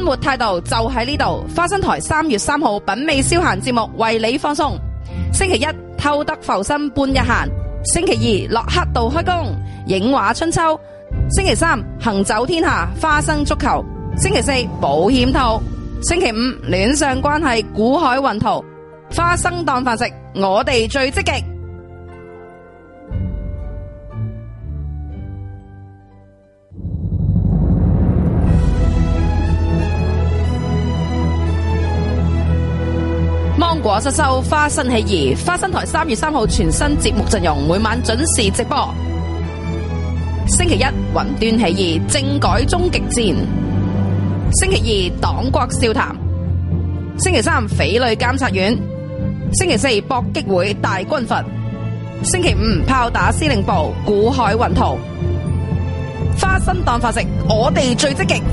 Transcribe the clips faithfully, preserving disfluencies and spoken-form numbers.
活態度就喺呢度。花生台三月三號品味消閒節目為你放送。星期一偷得浮生半日閒，星期二落黑道開工影畫春秋，星期三行走天下花生足球，星期四保險套，星期五戀上關係古海雲圖。花生當飯食，我哋最積極。芒果失收，花生起義。花生台三月三號全新節目陣容，每晚準時直播。星期一雲端起義，政改終極戰。星期二黨國笑談。星期三匪類監察院。星期四搏擊會大軍閥。星期五炮打司令部，古海雲圖。花生當飯食，我哋最積極。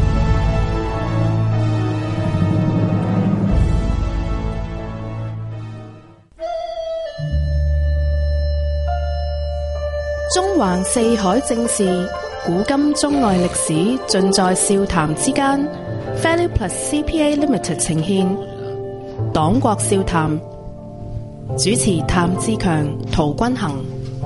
中橫四海正事，古今中外歷史，盡在笑談之間。Value Plus C P A Limited 呈現黨國笑談，主持譚志強、陶君行。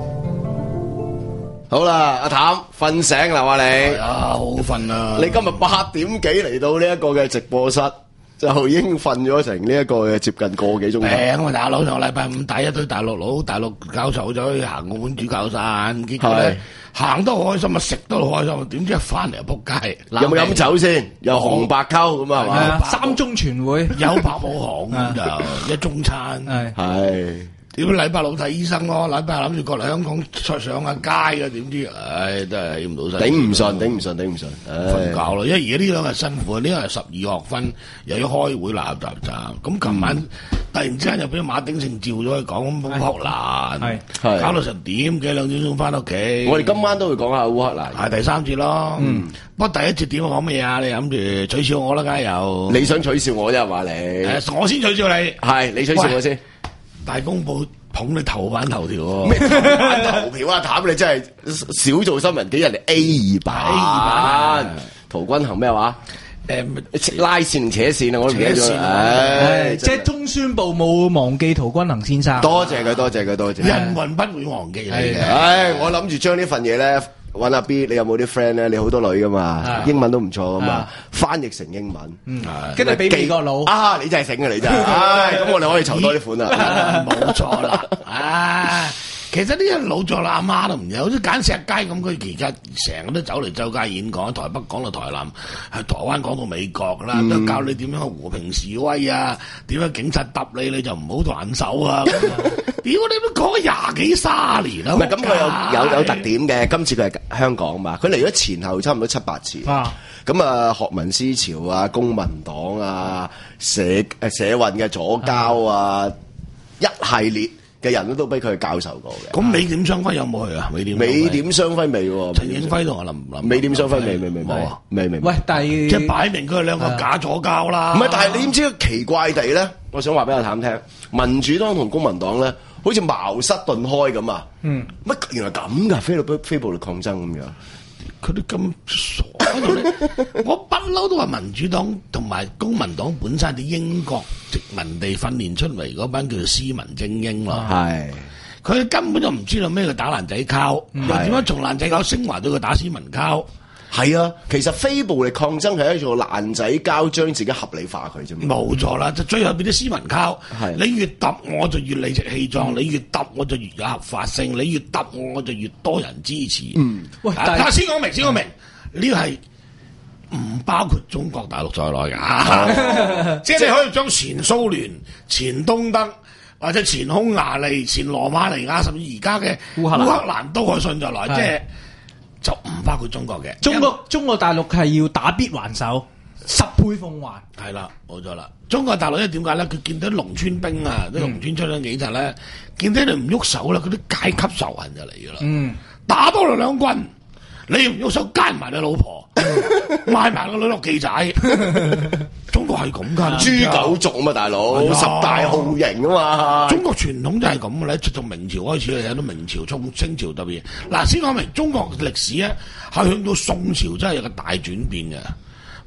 好啦，阿譚瞓醒啦，話你係啊，好瞓啊！ 你今日八點幾嚟到呢一個嘅直播室，就已經瞓咗成呢一個嘅接近個幾鐘頭。 平啊，大佬！上個禮拜五帶一堆大陸佬、大陸教授走去行澳門主教山，結果咧行得好開心啊，食得好開心啊，點知一翻嚟就撲街。 有冇飲酒先？又紅白溝咁啊，係嘛？ 三中全會有白冇紅咁就一中餐。 係。 屌禮拜六睇醫生咯，禮拜諗住過嚟香港出上下街嘅，點知唉真係起唔到身， 頂唔順，頂唔順，頂唔順， 瞓覺咯。因為而家呢兩日辛苦啊，呢兩日十二學分又要開會嗱嗱喳。咁琴晚突然之間又俾馬鼎盛召咗去講烏克蘭，係搞到成點幾兩點鐘翻屋企。 我哋今晚都會講下烏克蘭， 係第三節咯。嗯，不過第一節點講乜嘢啊？你諗住取笑我啦，梗係有。 你想取笑我啫嘛？你誒，我先取笑你。係你取笑我先。 大公報捧你頭版頭條喎， 咩頭版頭條啊？譚你真係少做新聞，幾人哋 A 二版 A 二版，陶君行咩話？誒拉線扯線啊！我都唔記得咗。唉， 即係中宣部冇忘記陶君行先生。 多謝佢，多謝佢，多謝。 人民不會忘記你嘅。 唉，我諗住將呢份嘢咧。揾阿 B，你有冇啲 friend 咧？你好多女噶嘛，英文都唔錯噶嘛，翻譯成英文， 跟住俾美國佬啊！你真係醒啊！你真係，唉，咁我哋可以籌多啲款啦， 冇錯啦，唉。其實呢啲老作啦，阿媽都唔有，好似揀石街咁，佢而家成日都走嚟周街演講，台北講到台南，喺台灣講到美國啦，嗯、都教你點樣和平示威啊，點樣警察揼你你就唔好還手啊！屌你都講咗廿幾卅年啦， 唔係咁佢有有有特點嘅，今次佢係香港嘛，佢嚟咗前後差唔多七八次，咁啊學民思潮啊，公民黨啊，社誒社運嘅左膠啊，啊一系列。嘅人都俾佢教授過嘅。 咁美點雙輝有冇去啊？美點美點雙輝未喎？ 陳英輝同我林林。 美點雙輝未未未冇啊？未未。 喂，但係即係擺明佢哋兩個假左膠啦。 唔係，但係你知唔知奇怪地咧？我想話俾阿譚聽，民主黨同公民黨咧，好似茅塞頓開咁啊！嗯，乜原來咁㗎？非暴非暴力抗爭咁樣。 佢哋咁傻喺度咧，我不嬲都話民主黨同埋公民黨本身係英國殖民地訓練出嚟嗰班叫做斯文精英咯。係，佢根本就唔知道咩叫打爛仔交，又點樣從爛仔交升華到佢打斯文交。 係啊，其實非暴力抗爭係一種爛仔交，將自己合理化佢啫嘛。 冇錯啦，就最後變啲斯文交。係，你越揼我就越理直氣壯，你越揼我就越有合法性，你越揼我我就越多人支持。嗯，喂，但係先講明，先講明，呢個係唔包括中國大陸在內㗎。即係你可以將前蘇聯、前東德或者前匈牙利、前羅馬尼亞，甚至而家嘅烏克蘭都可以信在內，即係。就唔包括中國嘅， 中國中國大陸係要打必還手，十倍奉還。 係啦，冇錯啦。中國大陸咧點解咧？佢見到農村兵啊，啲農村出咗幾陣咧，見到你唔喐手啦，嗰啲階級仇恨就嚟㗎啦。嗯，打多你兩棍，你唔喐手奸埋你老婆，賣埋個女落記仔。中國係咁噶， 豬狗族啊嘛，大佬十大酷刑啊嘛。 中國傳統就係咁嘅咧，從明朝開始，你睇到明朝、宋、清朝特別。嗱，先講明中國歷史咧，係去到宋朝真係有個大轉變嘅。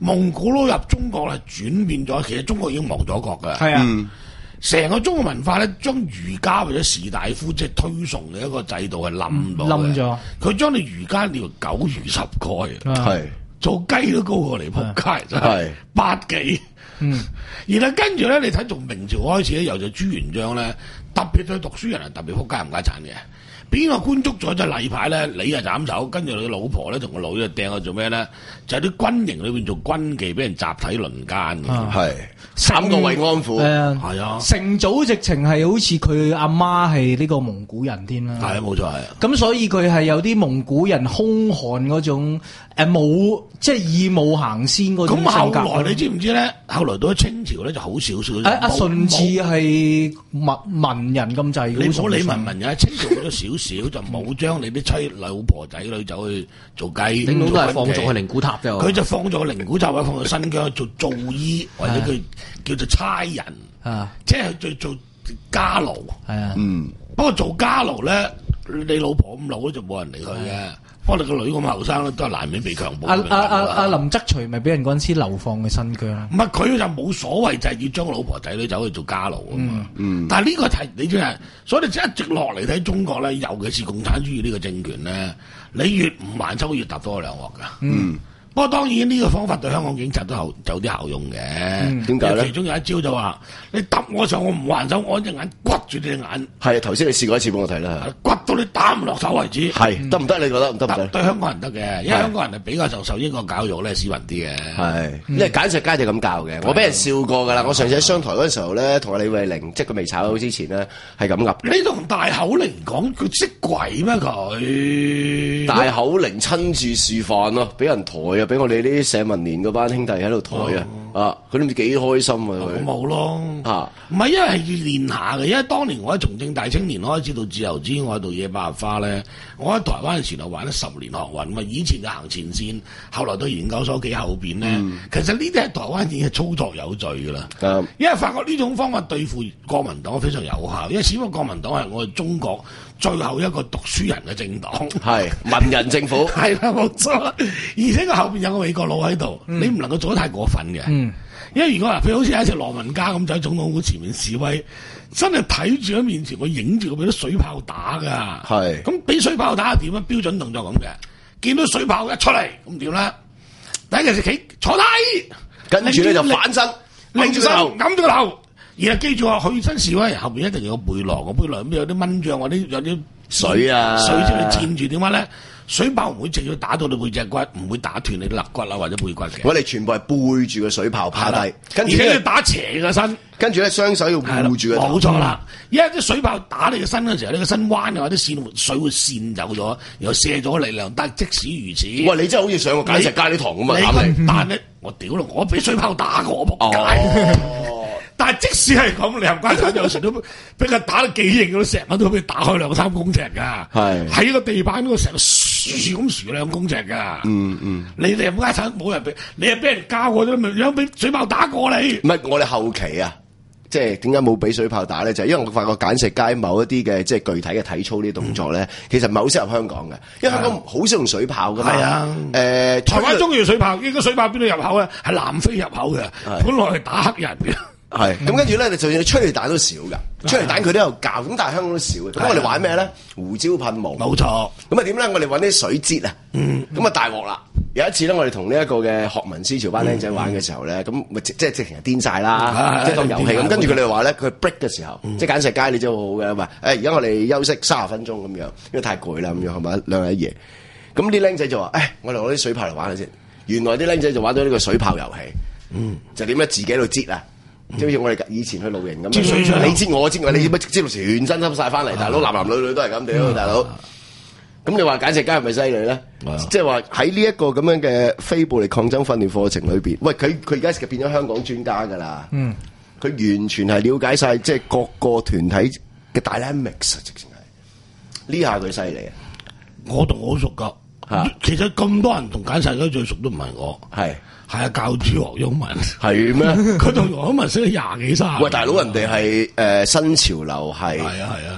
蒙古佬入中國係轉變咗，其實中國已經亡咗國㗎。 係啊， 成、嗯、個中國文化咧，將儒家或者士大夫即係推崇嘅一個制度係冧到冧咗。佢將你儒家列為九儒十丐， 係、啊、 做雞都高過嚟仆街，真係八幾。嗯，然後跟住咧，你睇從明朝開始咧，由就朱元璋咧，特別對讀書人係特別仆街唔家產嘅。邊個官捉咗隻例牌咧？你啊斬手，跟住你老婆咧同個女啊掟去做咩咧？就係啲軍營裏邊做軍妓，俾人集體輪姦嘅，係三個慰安婦，係啊。 成祖直情係好似佢阿媽係呢個蒙古人添啦， 係啊，冇錯係啊。 咁所以佢係有啲蒙古人兇悍嗰種誒冇即係義務行先嗰種性格。 咁後來你知唔知咧？後來到咗清朝咧就好少少。 阿阿順治係文文人咁滯， 你唔好理文文嘅，清朝咗少少。少就冇將你啲妻老婆仔女走去做雞， 頂到都係放咗去寧古塔啫。 佢就放咗去寧古塔，或者放去新疆做做醫，或者佢叫做差人，啊，即係做做家奴。係啊，嗯。不過做家奴咧，你老婆咁老咧就冇人理佢嘅。不過你個女咁後生咧，都係難免被強暴。 阿阿阿阿林則徐咪俾人嗰陣時流放去新疆。 唔係佢就冇所謂，就係、是、要將老婆仔女走去做家奴啊嘛。嗯。嗯但係呢個係你真係，所以你一直落嚟睇中國咧，尤其是共產主義呢個政權咧，你越唔還手越揼多兩鑊㗎。嗯。不過當然呢個方法對香港警察都有有啲效用嘅。點解咧？其中有一招就話：你揼我上，我唔還手，我一隻眼骨住你隻眼。係啊，頭先你試過一次俾我睇啦。骨到你打唔落手為止。係得唔得？你覺得唔得唔得？對香港人得嘅，因為香港人係比較受受英國教育咧，斯文啲嘅。係，因為簡石街就咁教嘅。我俾人笑過㗎啦。我上次喺商台嗰陣時候咧，同阿李慧玲，即係佢未炒之前咧，係咁噏。你同大口玲講，佢識鬼咩佢？大口玲親自示範咯，俾人抬啊！俾我哋啲社民連嗰班兄弟喺度抬啊！哦、啊，佢都唔知幾開心啊！佢冇咯嚇，唔係因為係要練下嘅，因為當年我喺從政大青年開始到自由之外，到野百合花咧，我喺台灣嘅前度玩咗十年學運嘛，以前就行前線，後來到研究所幾後邊咧，嗯、其實呢啲係台灣已經係操作有序噶啦，嗯、因為發覺呢種方法對付國民黨非常有效，因為始終國民黨係我哋中國最後一個讀書人嘅政黨，係文人政府，係啦冇錯，而且佢後邊有個美國佬喺度，嗯、你唔能夠做得太過分嘅。嗯因為如果嗱，譬如好似一隻羅文嘉咁就喺總統府前面示威，真係睇住喺面前，佢影住佢俾啲水炮打噶。係咁俾水炮打係點啊？標準動作咁嘅，見到水炮一出嚟咁點咧？第一件事企坐低，跟住咧就反身，擰住個頭，揞住個頭。然後記住啊，去親示威後邊一定有個背囊，個背囊咁有啲蚊帳或者有啲水啊，水先嚟墊住點解咧？水炮唔會直接打到你背脊骨，唔會打斷你啲肋骨啦或者背骨嘅。我哋全部係背住個水炮趴低，跟住咧要打斜個身，跟住咧雙手要護住個頭。冇錯啦，因為啲水炮打你個身嗰陣時候，你個身彎嘅話，啲線水會線走咗，然後卸咗力量。但係即使如此，哇！你真係好似上過簡石街啲堂咁啊！你但係我屌啦，我俾水炮打過我仆街。但係即使係咁，你冚家鏟有時都俾佢打得幾型，嗰成日都俾打開兩三公尺噶。係喺個地板嗰度成日豎咁豎兩公尺噶。嗯嗯，你哋冚家鏟冇人俾，你係俾人教過啫，咪有俾水炮打過你？唔係我哋後期啊，即係點解冇俾水炮打咧？就係、是、因為我發覺簡石街某一啲嘅即係具體嘅體操呢啲動作咧，嗯、其實唔係好適合香港嘅，因為香港好少用水炮噶嘛。係啊，誒、呃，台灣中意用水炮，應該水炮邊度入口咧？係南非入口嘅，本來係打黑人嘅。係，咁跟住咧，你就算催淚彈都少噶，催淚彈佢都有教，咁但係香港都少嘅。咁我哋玩咩咧？胡椒噴霧，冇錯。咁啊點咧？我哋揾啲水擠啊，咁啊大鑊啦！有一次咧，我哋同呢一個嘅學民思潮班僆仔玩嘅時候咧，咁咪即係直情係癲晒啦，即係當遊戲咁。跟住佢哋話咧，佢 break 嘅時候，即係簡石街你知好好嘅，話誒而家我哋休息三十分鐘咁樣，因為太攰啦咁樣係咪？兩日一夜，咁啲僆仔就話誒，我哋攞啲水炮嚟玩下先。原來啲僆仔就玩咗呢個水炮遊戲，嗯，就點咧自己喺度擠啊！即好似我哋以前去露營咁，你知我知我，你乜知道全身濕晒翻嚟，大佬男男女女都係咁屌，大佬。咁你話簡石街係咪犀利咧？即係話喺呢一個咁樣嘅非暴力抗爭訓練課程裏邊，喂佢佢而家變咗香港專家噶啦。嗯，佢完全係了解晒即係各個團體嘅 dynamics，直情係呢下佢犀利啊！我同我好熟噶，其實咁多人同簡石街最熟都唔係我，係。係啊，教主黃毓民係咩？佢同黃毓民識咗廿幾卅。喂，大佬，人哋係誒新潮流係係啊係啊，獨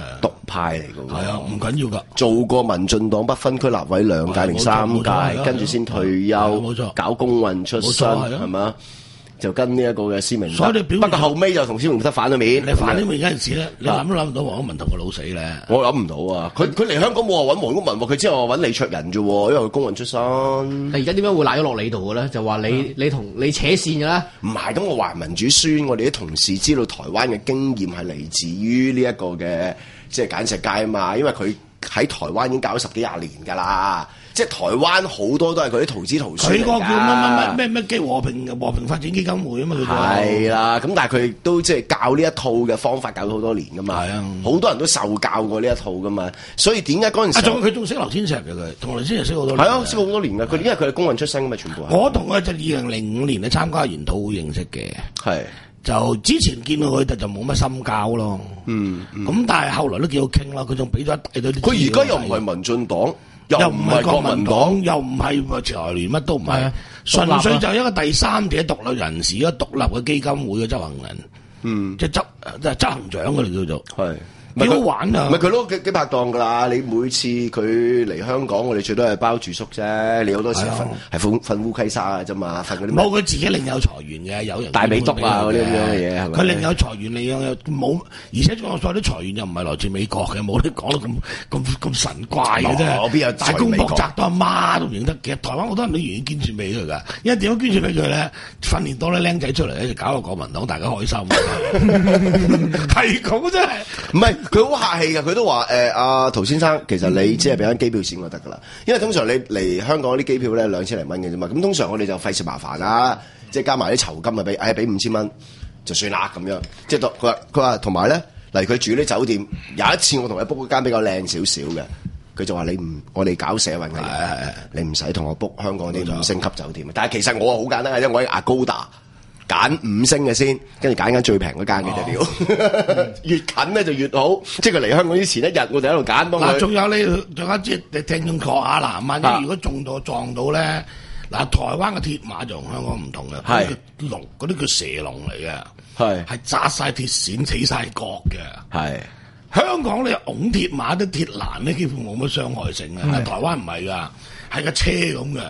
派嚟㗎喎。 係啊，唔緊要㗎。 做過民進黨不分區立委兩屆定三屆，跟住先退休， 冇錯， 搞公運出身，係嘛？就跟呢一個嘅施明德， 所以你表不過後尾就同施明德反咗面。 你反咗面嗰陣時咧，你諗都諗唔到黃毓民同個老死咧。 我諗唔到啊！佢佢嚟香港冇話揾黃毓民喎，佢之後話揾李卓人啫喎，因為佢公運出身。 但而家點解會賴咗落你度嘅咧？就話你、嗯、你同你扯線嘅啦。 唔係，咁我話民主宣，我哋啲同事知道台灣嘅經驗係嚟自於呢一個嘅即係簡石街啊嘛，因為佢喺台灣已經搞咗十幾廿年㗎啦。即係台灣好多都係佢啲徒子徒孫嚟㗎。佢個叫乜乜乜咩咩基和平和平發展基金會啊嘛，佢係啦。咁但係佢都即係教呢一套嘅方法教咗好多年㗎嘛。係啊，好多人都受教過呢一套㗎嘛。所以點解嗰陣時？啊，仲佢仲識劉天石嘅佢，同劉天石識好多年。係啊，識好多年㗎。佢因為佢係公運出身㗎嘛，全部。我同佢就二零零五年咧參加研討會認識嘅。係。就之前見到佢就就冇乜深交咯。嗯。咁、嗯、但係後來都幾好傾啦。佢仲俾咗一大堆啲。佢而家又唔係民進黨。又唔係國民黨，又唔係潮聯，乜都唔係，純粹就係一個第三者獨立人士，一個獨立嘅基金會嘅執行人，嗯，即係執即係執行長嘅嚟叫做，係。幾好玩啊！唔係佢都幾幾拍檔㗎啦！你每次佢嚟香港，我哋最多係包住宿啫。你好多時瞓係瞓瞓烏溪沙㗎啫嘛，瞓嗰啲。冇佢自己另有財源嘅，有人大美督啊嗰啲咁樣嘅嘢係咪？佢另有財源，另有冇，而且仲有所有啲財源又唔係來自美國嘅，冇得講得咁咁咁神怪嘅啫。我邊有大公博宅到阿媽都唔認得。其實台灣好多人都願意捐錢俾佢㗎，因為點樣捐錢俾佢咧？訓練多啲僆仔出嚟咧，就搞個國民黨，大家開心。係咁真係，唔係。佢好客氣㗎，佢都話誒阿陶先生，其實你只係俾緊機票錢就得㗎啦。因為通常你嚟香港啲機票咧兩千零蚊嘅啫嘛，咁通常我哋就費事麻煩啦，即係加埋啲酬金啊，俾誒俾五千蚊就算啦咁樣。即係佢話佢話同埋咧，例如佢住啲酒店，有一次我同佢 book 嗰間比較靚少少嘅，佢就話你唔我哋搞社運嘅嘢，你唔使同我 book 香港啲五星級酒店。但係其實我好簡單嘅啫，我喺 Agoda。揀五星嘅先，跟住揀間最平嗰間嘅就料，哦、越近咧就越好。即係佢嚟香港之前一日，我哋喺度揀幫佢。嗱，仲有你，仲有即係聽眾講下嗱，萬一如果中到撞到咧，嗱，台灣嘅鐵馬就同香港唔同嘅，係龍嗰啲叫蛇龍嚟嘅，係係紮晒鐵線起晒角嘅，係香港你拱鐵馬啲鐵欄咧，幾乎冇乜傷害性嘅，係台灣唔係㗎，係個車咁嘅。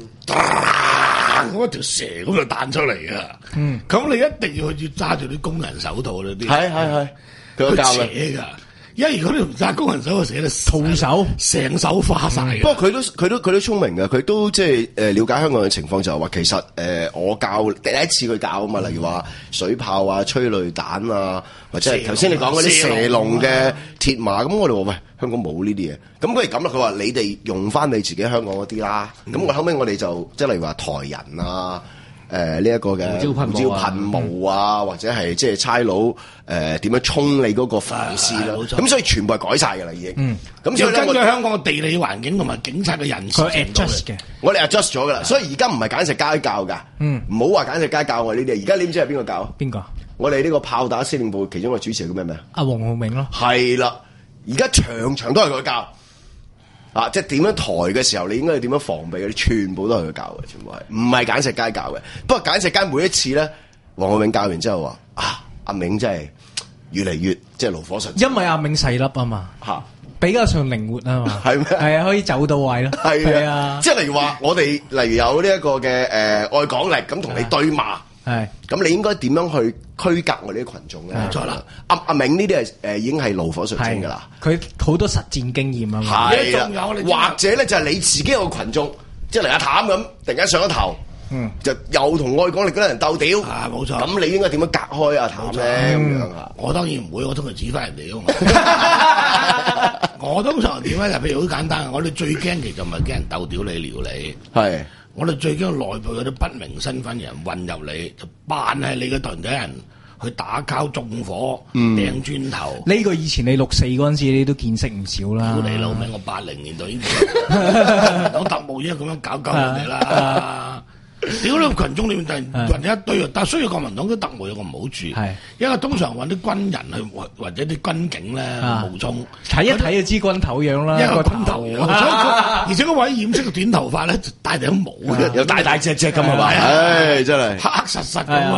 嗰條蛇咁就彈出嚟噶，嗯，咁你一定要去揸住啲工人手套嗰啲，係係係，佢教嘅，因為如果你唔揸工人手套，蛇咧徒手成手花晒嘅。不過佢都佢都佢都聰明嘅，佢都即係誒了解香港嘅情況，就係話其實誒、呃、我教第一次佢教啊嘛，例如話水炮啊、催淚彈啊，或者係頭先你講嗰啲蛇龍嘅鐵馬，咁我哋話喂，香港冇呢啲嘢，咁佢係咁啦，佢話你哋用翻你自己香港嗰啲啦，咁、嗯、我後尾我哋就即係例如話台人啊。誒呢一個嘅胡椒噴霧啊，嗯、或者係即係差佬誒點樣衝你嗰個防線啦，咁、啊、所以全部係改晒㗎啦已經。咁、嗯、所以根據香港嘅地理環境同埋警察嘅人數 adjust 嘅，我哋 adjust 咗㗎啦。所以而家唔係簡直街教㗎，唔好話簡直街教我呢啲。而家你唔知係邊個教？邊個？我哋呢個炮打司令部其中一個主持叫咩名？阿黃浩銘咯。係啦，而家場場都係佢教。啊！即係點樣抬嘅時候，你應該要點樣防備嘅？你全部都係佢教嘅，全部係唔係簡石街教嘅。不過簡石街每一次咧，黃浩銘教完之後話：啊，阿銘真係越嚟越即係爐火純青。因為阿銘細粒啊嘛，嚇比較上靈活啊嘛，係咩？係啊，可以走到位咯。係啊，即係例如話，我哋例如有呢一個嘅誒愛港力咁同你對罵。係，咁你應該點樣去區隔我哋啲群眾咧？冇錯啦，阿阿銘呢啲係誒已經係爐火純青噶啦，佢好多實戰經驗啊嘛。係啦，或者咧就係你自己有個群眾，即係嚟阿譚咁，突然間上咗頭，嗯，就又同愛港力嗰啲人鬥屌，啊冇錯。咁你應該點樣隔開阿譚咧？咁樣啊？我當然唔會，我通常指翻人哋啊嘛。我通常點咧？就譬如好簡單，我哋最驚其實唔係驚人鬥屌你撩你，係。我哋最驚內部有啲不明身份嘅人混入嚟，就扮係你嘅團體人去打交縱火、掟磚頭。呢個以前你六四嗰陣時，你都見識唔少啦。屌你老味，我八零年代已經我特務已經咁樣搞搞人哋啦。屌你群眾裏面突然混一堆，但係需要國民黨啲特務有個唔好處，係因為通常揾啲軍人去或者啲軍警咧冒充，睇一睇就知軍頭樣啦，一個軍頭樣，而且嗰位染色嘅短頭髮咧，戴頂帽嘅，有大大隻隻咁啊嘛，唉真係黑黑實實咁咯。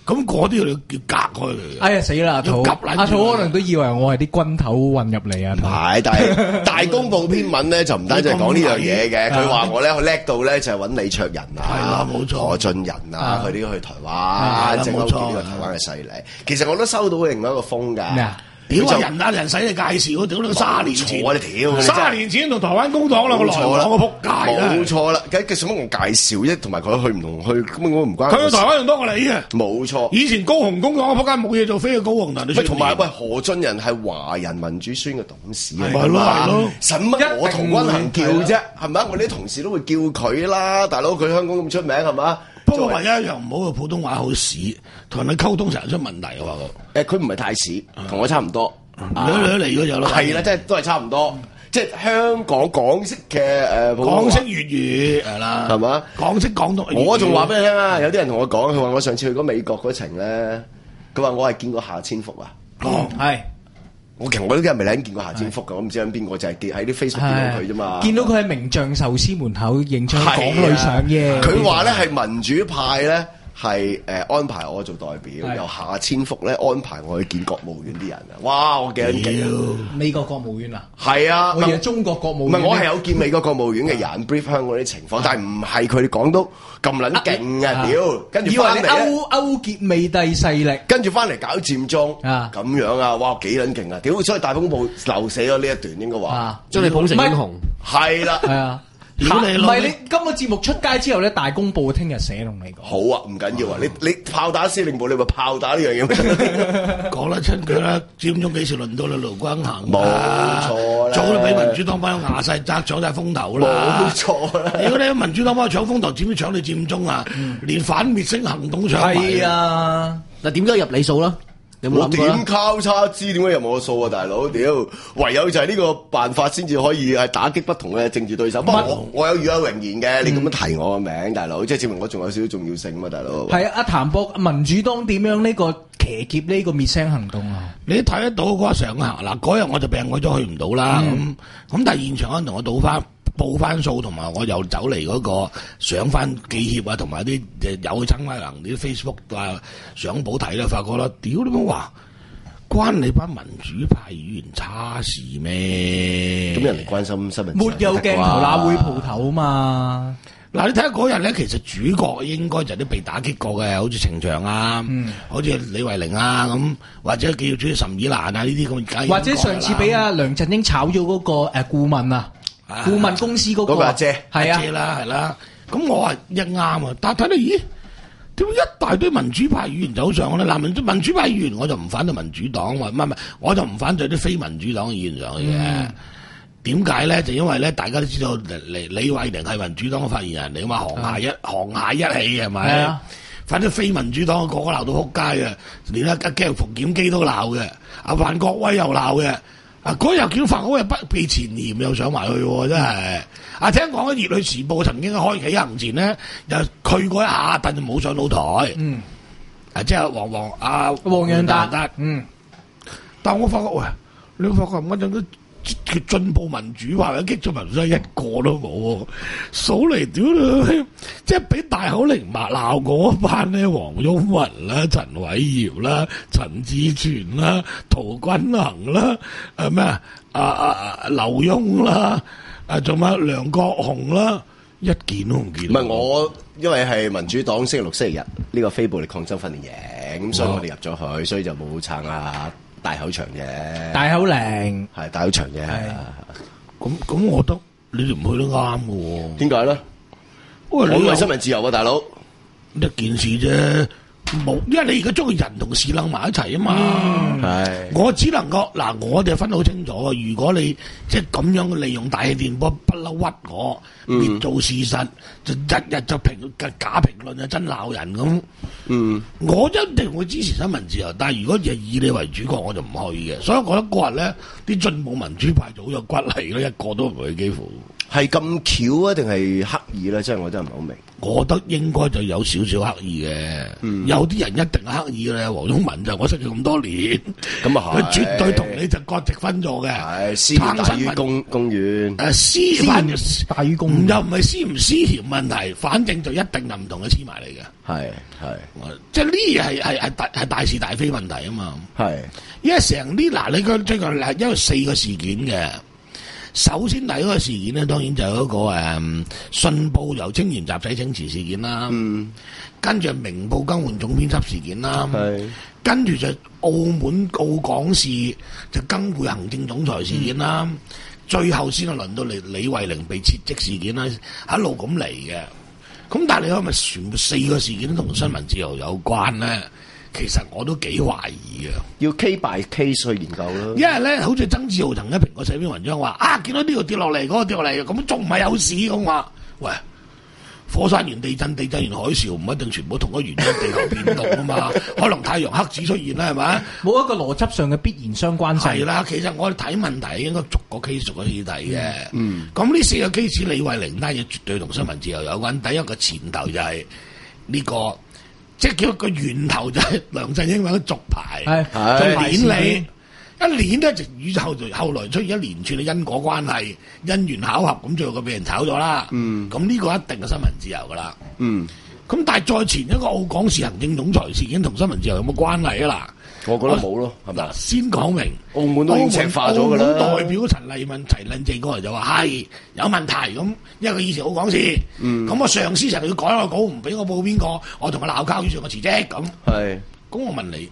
咁嗰啲要叫隔開佢。 哎呀死啦！阿草，阿草可能都以為我係啲軍頭混入嚟啊！ 唔係，但係大公報篇文咧就唔單止係講呢樣嘢嘅，佢話我咧好叻到咧就係揾李卓人啊、何俊仁啊，佢啲去台灣，正勾結呢個台灣嘅勢力。其實我都收到另外一個風㗎。咩啊？ 屌啊！人啊人使你介紹，屌你個卅年前， 我哋屌卅年前同台灣公黨啦，個來往個撲街冇錯啦，梗係使乜我介紹啫？同埋佢去唔同去，根本我唔關。 佢去台灣仲多過你嘅， 冇錯。以前高雄公黨個撲街冇嘢做，飛去高雄嗱。 喂，同埋喂何俊仁係華人民主宣嘅董事啊， 係咯係咯， 使乜我同溫行叫啫？係咪？我啲同事都會叫佢啦，大佬佢香港咁出名係嘛？ 不過唯一一樣唔好嘅普通話好屎，同人哋溝通成日出問題嘅話， 誒佢唔係太屎，同我差唔多。 兩兩嚟嗰有咯， 係啦，即係都係差唔多，即係香港港式嘅誒， 港式粵語係啦， 係嘛？ 港式廣東， 我仲話俾你聽啊！有啲人同我講，佢話我上次去過美國嗰程咧，佢話我係見過夏千福啊。 哦，係。 我其實我都今日未睇見過夏千福㗎，我唔知喺邊個，就係喺啲 Facebook 見到佢啫嘛。 見到佢喺名將壽司門口影張港女相嘅。 佢話咧係民主派咧。係誒安排我做代表，由夏千福咧安排我去見國務院啲人啊！哇，我幾撚勁啊！ 美國國務院啊？ 係啊， 我以為中國國務院。 唔係，我係有見美國國務院嘅人 brief 香港啲情況，但係唔係佢哋講到咁撚勁啊！屌，跟住翻嚟勾勾結美帝勢力， 跟住翻嚟搞佔中啊！咁樣啊！哇，幾撚勁啊！屌，所以大公報漏寫咗呢一段應該話， 將你捧成英雄。 係啦， 係啊。唔係你今個節目出街之後咧，大公報聽日寫同你講。 好啊，唔緊要啊，你你炮打司令部，你咪炮打呢樣嘢。 講得親佢啦，佔中幾時輪到你盧君行？ 冇錯啦， 早都俾民主黨班牙晒揸搶晒風頭啦。冇錯啦，如果你民主黨班搶風頭，點樣搶你佔中啊？連反滅聲行動搶埋。 係啊， 嗱點解入你數啦？ 我點交叉知點解入我數啊，大佬！屌，唯有就係呢個辦法先至可以係打擊不同嘅政治對手。不過我我有與有榮言嘅，你咁樣提我個名，大佬，即係證明我仲有少少重要性嘛，大佬。係啊，阿譚博，民主黨點樣呢個騎劫呢個滅聲行動啊？ 你睇得到嗰個上行嗱，嗰日我就病咗咗去唔到啦。咁咁，但係現場可能同我倒翻。報翻數同埋我又走嚟嗰個上翻記協啊，同埋啲有親威能啲 Facebook 啊相簿睇啦，發覺啦，屌你冇話關你班民主派議員差事咩？ 咁人哋關心新聞， 沒有鏡頭哪會蒲頭嘛？ 嗱，你睇下嗰日咧，其實主角應該就係啲被打擊過嘅，好似程翔啊，嗯、好似李慧玲啊咁，或者叫主岑以蘭啊呢啲咁。 或者上次俾阿梁振英炒咗嗰個誒顧問啊。顧問公司嗰個阿姐係啊，啦係啦，咁我話一啱啊，但係睇到咦，點解一大堆民主派議員走上咧？嗱，民民主派議員我就唔反對民主黨，或唔係唔係，我就唔反對啲非民主黨嘅議員上去嘅。點解咧？就因為咧，大家都知道李李慧玲係民主黨嘅發言人嚟，嘛行下一行下一氣係咪？係啊，反正非民主黨個個鬧到撲街嘅，連阿阿姜馮檢基都鬧嘅，阿范國威又鬧嘅。啊！嗰日見范國威不被前嫌又上埋去，真係。啊，聽講咧，《熱女時報》曾經開啟行前咧，又去過一下，但就冇上到台。嗯。啊，即係黃黃阿黃洋達。嗯。 但我發覺喂，你發覺嗰陣都叫進步民主派，激進民主一個都冇，數嚟屌你，即係俾大口玲罵鬧嗰班咧，黃毓民啦、陳偉業啦、陳志全啦、陶君行啦，誒咩啊？啊啊劉墉啦，誒仲有梁國雄啦，一件都唔見。唔係我，因為係民主黨星期六、星期日呢個非暴力抗爭訓練營，咁所以我哋入咗去，所以就冇撐啊。大口長嘅， 大口靚係大口長嘅， 咁咁，我覺得你哋唔去都啱嘅喎。 點解咧？我以為新聞自由啊，大佬一件事啫，冇，因為你而家將個人同事擸埋一齊啊嘛。係、嗯，我只能夠嗱，我哋分好清楚嘅。如果你即係咁樣利用大氣電波不嬲屈我，捏造事實，就日日就評假評論啊，真鬧人咁。嗯，我一定會支持新聞自由，但係如果係以你為主角，我就唔去嘅。所以我覺得嗰日咧，啲進步民主派早有骨嚟咯，一個都唔會幾乎。 係咁巧啊，定係刻意咧？真係我真係唔係好明。 我覺得應該就有少少刻意嘅，嗯、有啲人一定係刻意嘅咧。黃宗文就我識佢咁多年，咁啊佢絕對同你就割席分咗嘅。係私大於公公園，誒私反大於公，又唔係私唔私條問題，反正就一定就唔同佢黐埋嚟嘅。係係，即係呢嘢係係係大係大是大非問題啊嘛。係，因為成啲嗱，你個最近係因為四個事件嘅。首先第一個事件咧，當然就係嗰個誒信報由青年集體請辭事件啦，嗯、跟住明報更換總編輯事件啦，是跟住就澳門澳港市就更換行政總裁事件啦，嗯、最後先係輪到嚟李慧玲被撤職事件啦，一路咁嚟嘅。咁但係你係咪全部四個事件都同新聞自由有關咧？其實我都幾懷疑嘅， 要 case by case 去研究咯。 因為咧，好似曾志豪曾喺蘋果寫篇文章話啊，見到呢個跌落嚟，嗰、嗰個跌落嚟，咁仲唔係有事咁話？喂，火山原地震、地震完海嘯，唔一定全部同一原因地球變動啊嘛，可能太陽黑子出現啦，係咪？冇一個邏輯上嘅必然相關性。係啦，其實我哋睇問題應該逐個 case 逐個 case 睇嘅。嗯，咁呢四個 case，李慧玲單嘢絕對同新聞自由有關。第一個前頭就係呢、呢個。即係叫個源頭就係梁振英揾佢續牌，就攆你一攆咧，就宇宙就後來出現一連串嘅因果關係，因緣巧合咁，最後佢俾人炒咗啦。嗯，咁呢個一定係新聞自由噶啦。嗯，咁但係再前一個澳港市行政總裁事件同新聞自由有冇關係啊？嗱，我覺得冇咯，係咪啊？先講明，澳門都已經赤化咗㗎啦。澳門代表陳麗敏、陳麗靜過嚟就話係有問題咁，因為佢以前澳港市，咁、嗯、我上司成日要改個稿，唔俾我報邊個，我同佢鬧交，於是我辭職咁。係，咁我問你，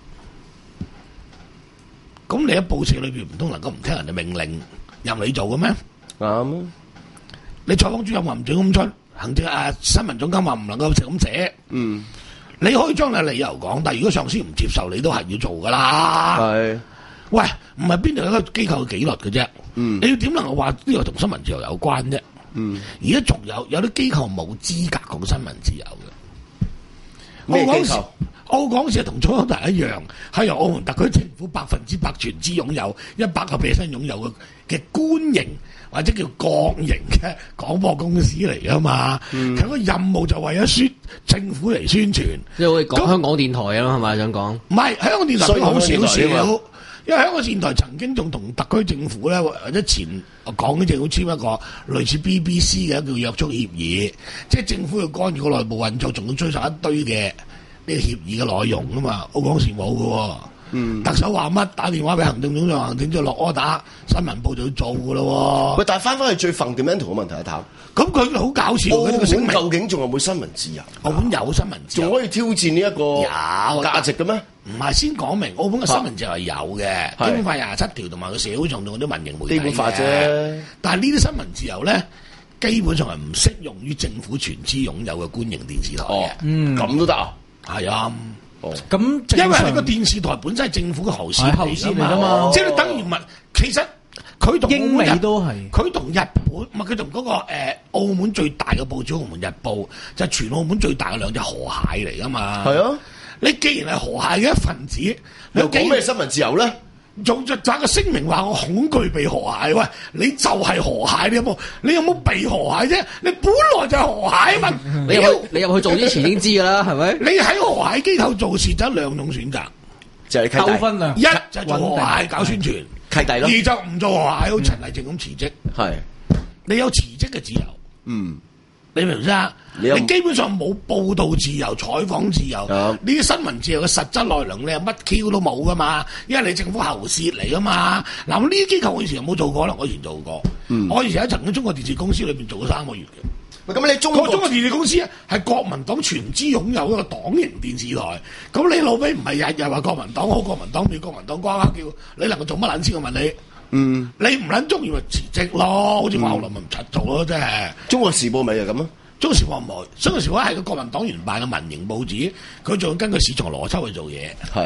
咁你喺報社裏邊唔通能夠唔聽人哋命令任你做嘅咩？啱啊！你採訪主任話唔准咁出，行政啊新聞總監話唔能夠咁寫。嗯。你可以將你理由講，但係如果上司唔接受，你都係要做噶啦。係，喂，唔係邊度有一個機構嘅紀律嘅啫。嗯，你要點能夠話呢個同新聞自由有關啫？嗯，而家仲有有啲機構冇資格講新聞自由嘅。咩機構？澳港市同中央台一樣，係由澳門特區政府百分之百全資擁有、一百個 percent 擁有嘅嘅官營或者叫國營嘅廣播公司嚟噶嘛？佢、嗯、個任務就為咗宣政府嚟宣傳， 即係會講香港電台啊嘛？係咪想講？ 唔係香港電台好少少，因為香港電台曾經仲同特區政府咧或者前港嘅政府簽一個類似 B B C 嘅叫約束協議，即係政府要干預個內部運作，仲要追溯一堆嘅。呢個協議嘅內容啊嘛，澳港時冇嘅，嗯，特首話乜打電話俾行政總長，行政總長落 order，新聞部就要做嘅咯。喂，但係翻返去最 fundamental 嘅問題一談，咁佢好搞笑。澳門究竟仲有冇新聞自由？澳門有新聞自由，仲可以挑戰呢一個有價值嘅咩？唔係先講明，澳門嘅新聞自由係有嘅，基本法廿七條同埋個社會上仲有啲民營媒體嘅。基本法啫，但係呢啲新聞自由咧，基本上係唔適用於政府全資擁有嘅官營電視台嘅。嗯，咁都得啊？係啊，哦，咁因為你個電視台本身係政府嘅喉舌嚟噶嘛，即係你等於問，其實佢同英美都係，佢同日本唔係佢同嗰個誒、呃、澳門最大嘅報紙《澳門日報》就係、是、全澳門最大嘅兩隻河蟹嚟噶嘛，係啊，你既然係河蟹嘅一份子，又講咩新聞自由咧？仲就揸個聲明話我恐懼被河蟹，喂，你就係河蟹，你有冇你有冇被河蟹啫？你本來就係河蟹嘛， 你入去你入去做之前已經知噶啦，係咪？ 你喺河蟹機構做事就兩種選擇，就係糾紛啊！一就係做河蟹搞宣傳，契弟咯；二就唔做河蟹，好陳麗靜咁辭職。係你有辭職嘅自由，嗯。你明唔明啊？你，你基本上冇報導自由、採訪自由，呢啲、嗯、新聞自由嘅實質內容，你係乜 Q 都冇噶嘛？因為你政府喉舌嚟噶嘛。嗱，呢啲機構我以前有冇做過？可能我以前做過。嗯、我以前喺曾經中國電視公司裏邊做咗三個月嘅。咁你中國中國電視公司係國民黨全資擁有一個黨營電視台。咁你老尾唔係日日話國民黨好，國民黨變國民黨呱呱叫，你能夠做乜撚先？我問你。嗯，你唔撚中意咪辭職咯？好似我後來咪唔出做咯，真係。中國時報咪就咁咯。中國時報唔係，中國時報係個國民黨員辦嘅民營報紙，佢仲要根據市場邏輯去做嘢。係，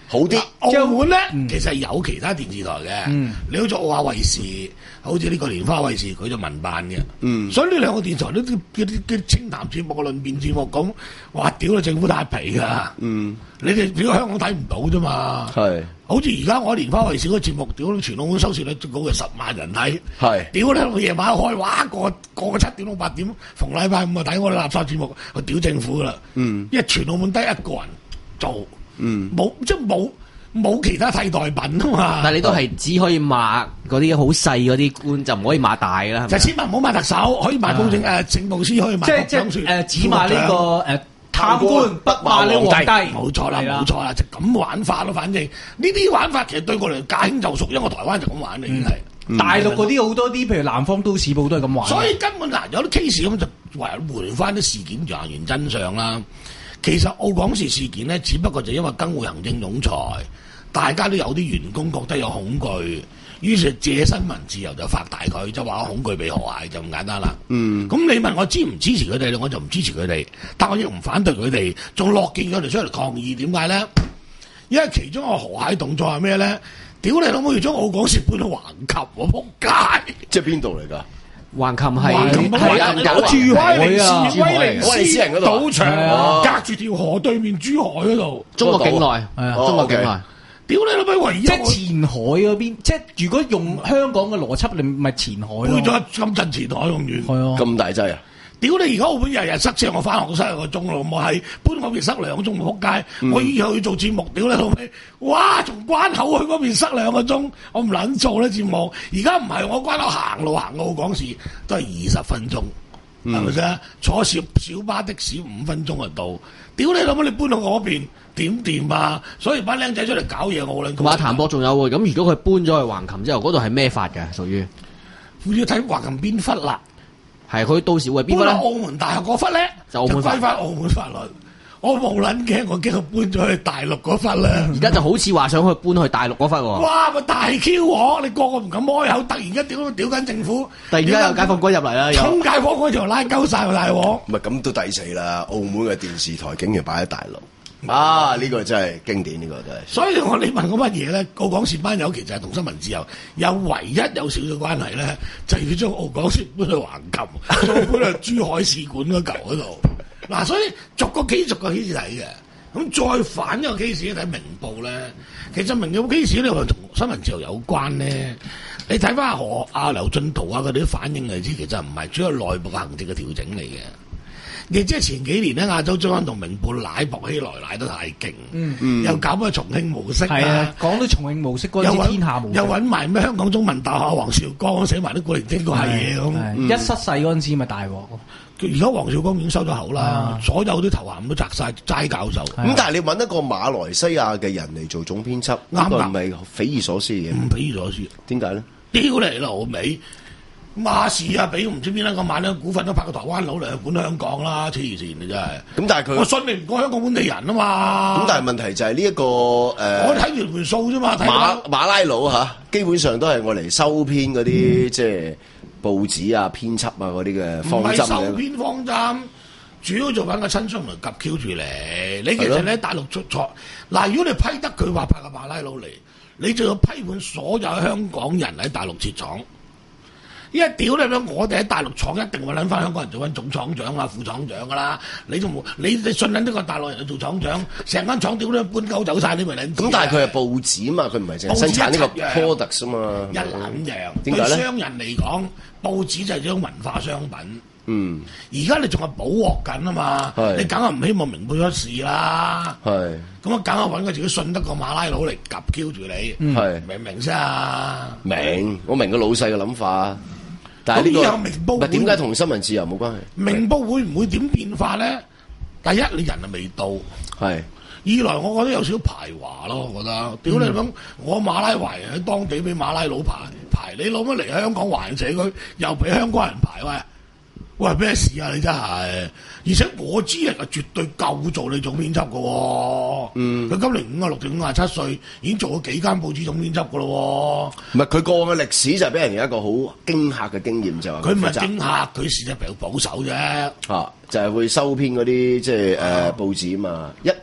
好啲。 澳門咧、嗯、其實有其他電視台嘅，嗯、你好似澳亞衛視，好似呢個蓮花衛視，佢就民辦嘅。嗯，所以呢兩個電視台都啲啲啲清談節目、論辯節目咁，哇！屌你政府太皮㗎。嗯，你哋屌香港睇唔到啫嘛。係，好似而家我蓮花衛視嗰個節目，屌你全澳門收視率最高嘅十萬人睇。係，屌你我夜晚開，哇！個個七點到八點，逢禮拜五啊睇我哋垃圾節目，去屌政府㗎啦。嗯，因為全澳門得一個人做。嗯，冇即係冇冇其他替代品啊嘛。但係你都係只可以罵嗰啲好細嗰啲官，就唔可以罵大㗎啦。就千萬唔好罵特首，可以罵公正誒政務司，可以罵即即誒只罵呢個誒貪官，不罵你皇帝。冇錯啦，冇錯啦，就咁玩法咯。反正呢啲玩法其實對我嚟駕輕就熟，因為我台灣就咁玩，已經係大陸嗰啲好多啲，譬如南方都市報都係咁玩。所以根本嗱有啲 case 咁就話換翻啲事件還原真相啦。其實澳廣視事件呢，只不過就因為更換行政總裁，大家都有啲員工覺得有恐懼，於是借新聞自由就發大佢，就話恐懼被害就咁簡單啦。嗯，咁你問我支唔支持佢哋咧，我就唔支持佢哋，但我亦唔反對佢哋，仲樂見佢哋出嚟抗議。點解咧？因為其中一個河蟹動作係咩咧？屌你老母要將澳廣視搬到橫琴，我仆街！即係邊度嚟㗎？橫琴係係啊，搞珠海啊，威尼斯人嗰度賭場，隔住條河對面珠海嗰度，中國境內係啊，中國境內。屌你老味，唯一即係前海嗰邊，即係如果用香港嘅邏輯，你咪前海咯。搬咗深圳前海咁遠，係啊，咁大劑啊！屌你而家澳門日日塞車，我翻學都塞一個鐘咯，我係搬嗰邊塞兩個鐘，仆街！嗯、我以後要做節目，屌你老味，哇！從關口去嗰邊塞兩個鐘，我唔撚做咧節目。而家唔係我關口行路行澳廣視都係二十分鐘，係咪先？坐小小巴的士五分鐘就到。屌你老母，你搬到嗰邊點掂啊？所以班僆仔出嚟搞嘢，我撚。同埋譚博仲有喎，咁如果佢搬咗去橫琴之後，嗰度係咩法嘅？屬於要睇橫琴邊忽啦。係佢到時會邊忽咧？澳門大學嗰忽咧，就歸翻澳門法律。我冇撚驚，我驚佢搬咗去大陸嗰忽咧。而家就好似話想去搬去大陸嗰忽喎。哇！咪大 Q 我，你個個唔敢開口，突然間屌屌緊政府，突然間有解放軍入嚟啦，衝解放軍就拉鳩晒個大鑊。唔係咁都抵死啦！澳門嘅電視台竟然擺喺大陸。啊！呢、這個真係經典，呢、這個真係。所以我你問我乜嘢咧？澳廣視班友其實係同新聞自由有唯一有少少關係咧，就要將澳廣視搬去橫琴，搬去珠海使館嗰嚿嗰度。嗱、啊，所以逐個 case 逐個 case 睇嘅。咁再反一個 case 睇明報咧，其實明報 case 咧話同新聞自由有關咧。你睇翻何阿劉進圖啊，佢哋啲反應嚟知，其實唔係主要內部行政嘅調整嚟嘅。亦即係前幾年咧，亞洲週刊同明報奶薄熙來奶得太勁，嗯嗯，又搞乜重慶模式啊，講到重慶模式嗰啲天下模式，又揾埋咩香港中文大學黃紹剛寫埋啲古靈精怪嘢咁，一失勢嗰陣時咪大鑊。而家黃紹剛已經收咗口啦，所有啲頭銜都摘晒齋教授。咁但係你揾一個馬來西亞嘅人嚟做總編輯，呢個唔係匪夷所思嘅。唔匪夷所思，點解咧？屌你老味！馬氏啊，俾唔知邊一個買咧股份都拍個台灣佬嚟管香港啦，黐線嘅真係。咁但係佢，我信你唔過香港本地人啊嘛。咁但係問題就係呢一個誒，呃、我睇條盤數啫嘛。馬馬拉佬嚇，基本上都係我嚟收編嗰啲、嗯、即係報紙啊、編輯啊嗰啲嘅方針。唔係收編方針，主要做緊個親信嚟夾 Q 住你。你其實你喺大陸出錯嗱，如果你批得佢話拍個馬拉佬嚟，你就要批判所有香港人喺大陸設廠。因為屌你啦！我哋喺大陸廠一定會撚翻香港人做緊總廠長啊、副廠長噶啦，你都冇你你信撚呢個大陸人去做廠長，成間廠屌你搬狗走晒，你咪撚。咁但係佢係報紙嘛，佢唔係淨係生產呢個 product 啊嘛。一撚樣，點解咧？對商人嚟講，報紙就係一種文化商品。嗯。而家你仲係補鑊緊啊嘛？係。你梗係唔希望明報出事啦。係。咁啊，梗係揾個自己信得過馬拉佬嚟夾 Q 住你。係。明唔明先啊？明，我明個老細嘅諗法。但係呢個明報，點解同新聞自由冇關係？明報會唔會點變化咧？第一，你人啊未到，係；二來，我覺得有少少排華咯。我覺得，屌你咁，我馬拉華人喺當地俾馬拉佬排排，你攞乜嚟香港華人社區又俾香港人排喂？喂，咩事啊？你真係，而且我知人係絕對夠做你總編輯噶。嗯，佢今年五啊六定五啊七歲，已經做咗幾間報紙總編輯噶咯。唔係佢過往嘅歷史就係俾人有一個好驚嚇嘅經驗，就話佢唔係驚嚇，佢事實比較保守啫。啊，就係、是、會收編嗰啲即係誒、呃、報紙嘛。一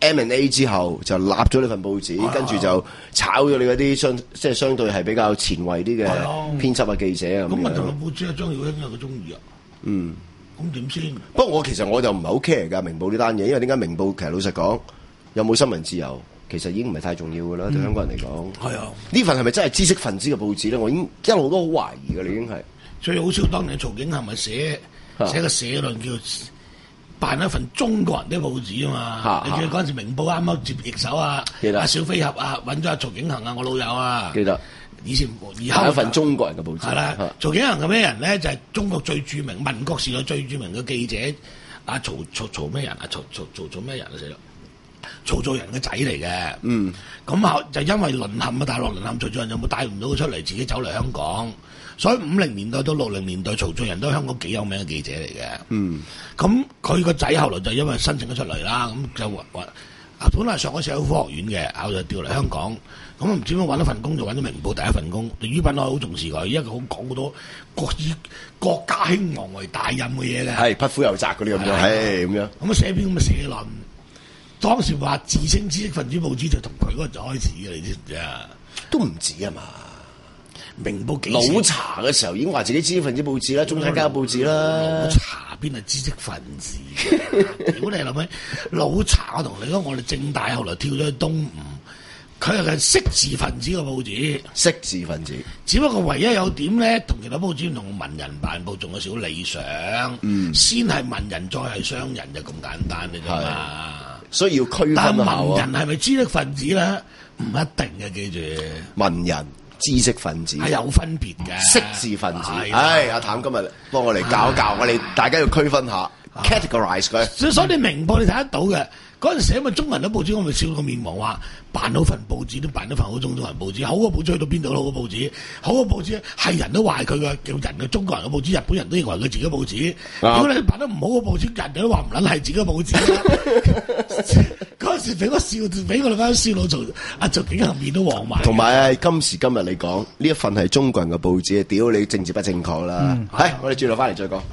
M and A 之後就立咗呢份報紙，跟住就炒咗你嗰啲相即係相對係比較前衛啲嘅編輯啊記者啊咁樣。 咁啊，同報紙啊，張曉卿啊，佢中意啊。 嗯。 咁點先？ 不過我其實我就唔係好 care 㗎明報呢單嘢，因為點解明報其實老實講有冇新聞自由，其實已經唔係太重要㗎啦，對香港人嚟講。係啊。呢份係咪真係知識分子嘅報紙咧？我已經一路都好懷疑㗎，你已經係。最好笑當年曹景行咪寫寫個社論叫辦一份中國人的報紙啊嘛。啊你記得嗰陣時明報啱啱接易手啊，阿小飛俠啊揾咗阿曹景行啊，我老友啊。記得。以前以後一份中國人嘅報紙係啦，曹景行係咩人咧？就係、是、中國最著名民國時代最著名嘅記者，阿曹曹曹咩人啊？曹曹曹曹咩人啊？死咗！曹造人嘅仔嚟嘅。嗯，咁後就因為淪陷啊，大陸淪陷，曹造人有冇帶唔到佢出嚟，自己走嚟香港，所以五零年代到六零年代，曹造人都係香港幾有名嘅記者嚟嘅。嗯，咁佢個仔後來就因為申請咗出嚟啦，咁就話話。本來上海社會科學院嘅，後就調嚟香港，咁唔知點樣揾一份工就揾咗明報第一份工。余品海好重視佢，因為佢好講好多國以國家興亡為大任嘅嘢嘅。係匹夫有責嗰啲咁樣，係咁樣。咁啊寫篇咁嘅社論，當時話自稱知識分子報紙就同佢嗰陣就開始嘅，你知唔知啊？都唔止啊嘛。明報幾老茶嘅時候已經話自己知識分子報紙啦，中產階級報紙啦。老茶邊係知識分子？屌你老味！老茶我同你講，我哋正大後來跳咗去東吳，佢係個識字分子嘅報紙。識字分子，只不過唯一有點咧，同其他報紙唔同，文人辦報仲有少少理想。嗯，先係文人，再係商人，就咁簡單嘅啫嘛。所以要區分下。但文人係咪知識分子咧？唔一定嘅，記住。文人。知識分子係有分別嘅，識字分子。唉，阿譚今日幫我嚟教一教，我哋大家要區分下 ，categorize 佢。所以所以你明報你睇得到嘅，嗰陣時因為中文嘅報紙，我咪笑到個面黃話，辦好份報紙都辦得份好中中文報紙，好嘅報紙去到邊度都好嘅報紙，好嘅報紙係人都話佢嘅叫人嘅中國人嘅報紙，日本人都認為佢自己報紙。如果你辦得唔好嘅報紙，人哋都話唔撚係自己嘅報紙。嗰陣時俾我笑，俾我哋班笑到做阿曹景行面都黃埋。同埋今時今日你講呢一份係中國人嘅報紙，屌你政治不正確啦！係、嗯，我哋轉頭翻嚟再講。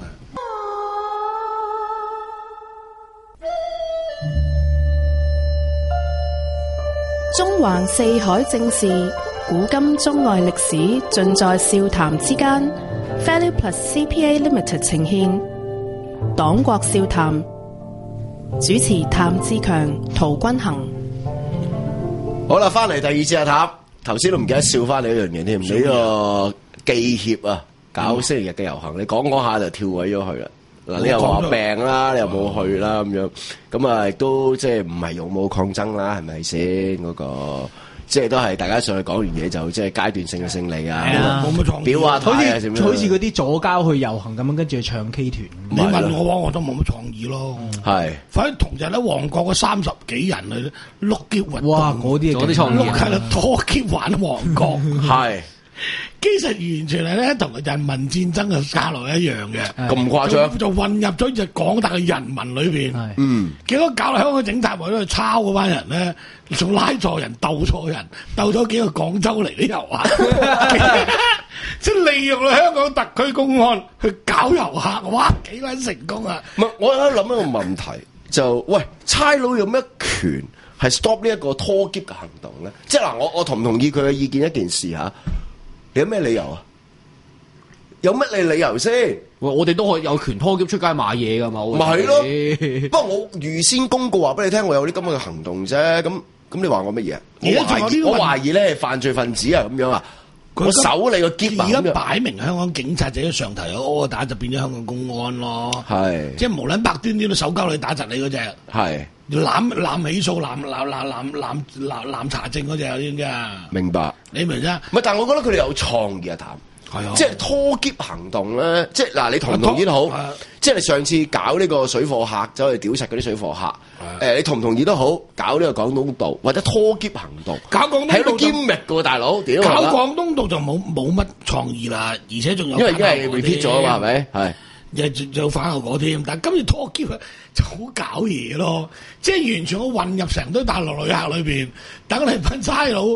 中環四海正事，古今中外歷史，盡在笑談之間。Value Plus C P A Limited 呈獻黨國笑談。主持譚志強、陶君行。 好啦，翻嚟第二節阿譚，頭先都唔記得笑翻你一樣嘢添。你呢個記協啊，搞星期日嘅遊行，嗯、你講講下就跳位咗去啦。嗱，你又話病啦，你又冇去啦，咁樣，咁啊，亦都即係唔係勇武抗爭啦，係咪先？嗰個即係都係大家上去講完嘢就即係階段性嘅勝利啊！冇乜創意，表下態啊， 好似嗰啲左膠去遊行咁樣，跟住去唱 K 團。 你問我話，我都冇乜創意咯。係，反正同日喺旺角嗰三十幾人去碌篋運動， 哇！嗰啲嗰啲創意， 碌喺度拖篋玩旺角，係。其實完全係咧，同人民戰爭嘅架落一樣嘅， 咁誇張就混入咗隻廣大嘅人民裏邊。嗯，結果搞到香港警察為咗去抄嗰班人咧，仲拉錯人、鬥錯人，鬥咗幾個廣州嚟啲遊客，即係利用咗香港特區公安去搞遊客，哇，幾撚成功啊！ 唔係，我喺度諗一個問題，就喂，差佬有咩權係 stop 呢一個拖篋嘅行動咧？即係嗱，我我同唔同意佢嘅意見一件事嚇。你有咩理由啊？有乜你理由先？ 我哋都可以有權拖篋出街買嘢噶嘛？ 咪係咯。不過我預先公告話俾你聽，我有啲咁嘅行動啫。咁咁你話我乜嘢？我懷疑我懷疑咧係犯罪分子啊！咁樣啊？我搜你個篋啊！ 而家擺明香港警察就喺上頭有柯打，就變咗香港公安咯。係，即係無撚白端端都手交你打窒你嗰隻。係。攬攬起訴攬攬攬攬攬攬攬查證嗰隻有啲啫。明白，你明啫？唔係，但係我覺得佢哋有創意啊，譚。係啊。即係拖篋行動咧，即係嗱，你同唔同意都好。即係你上次搞呢個水貨客走去屌實嗰啲水貨客，誒，你同唔同意都好，搞呢個廣東道或者拖篋行動，搞廣東道係個兼力噶喎，大佬。屌，搞廣東道就冇冇乜創意啦，而且仲有因為已經係 repeat 咗啊嘛，係咪？係。又仲有反後果添，但係今次拖篋就好搞嘢咯，即係完全我混入成堆大陸旅客裏邊，等你班差佬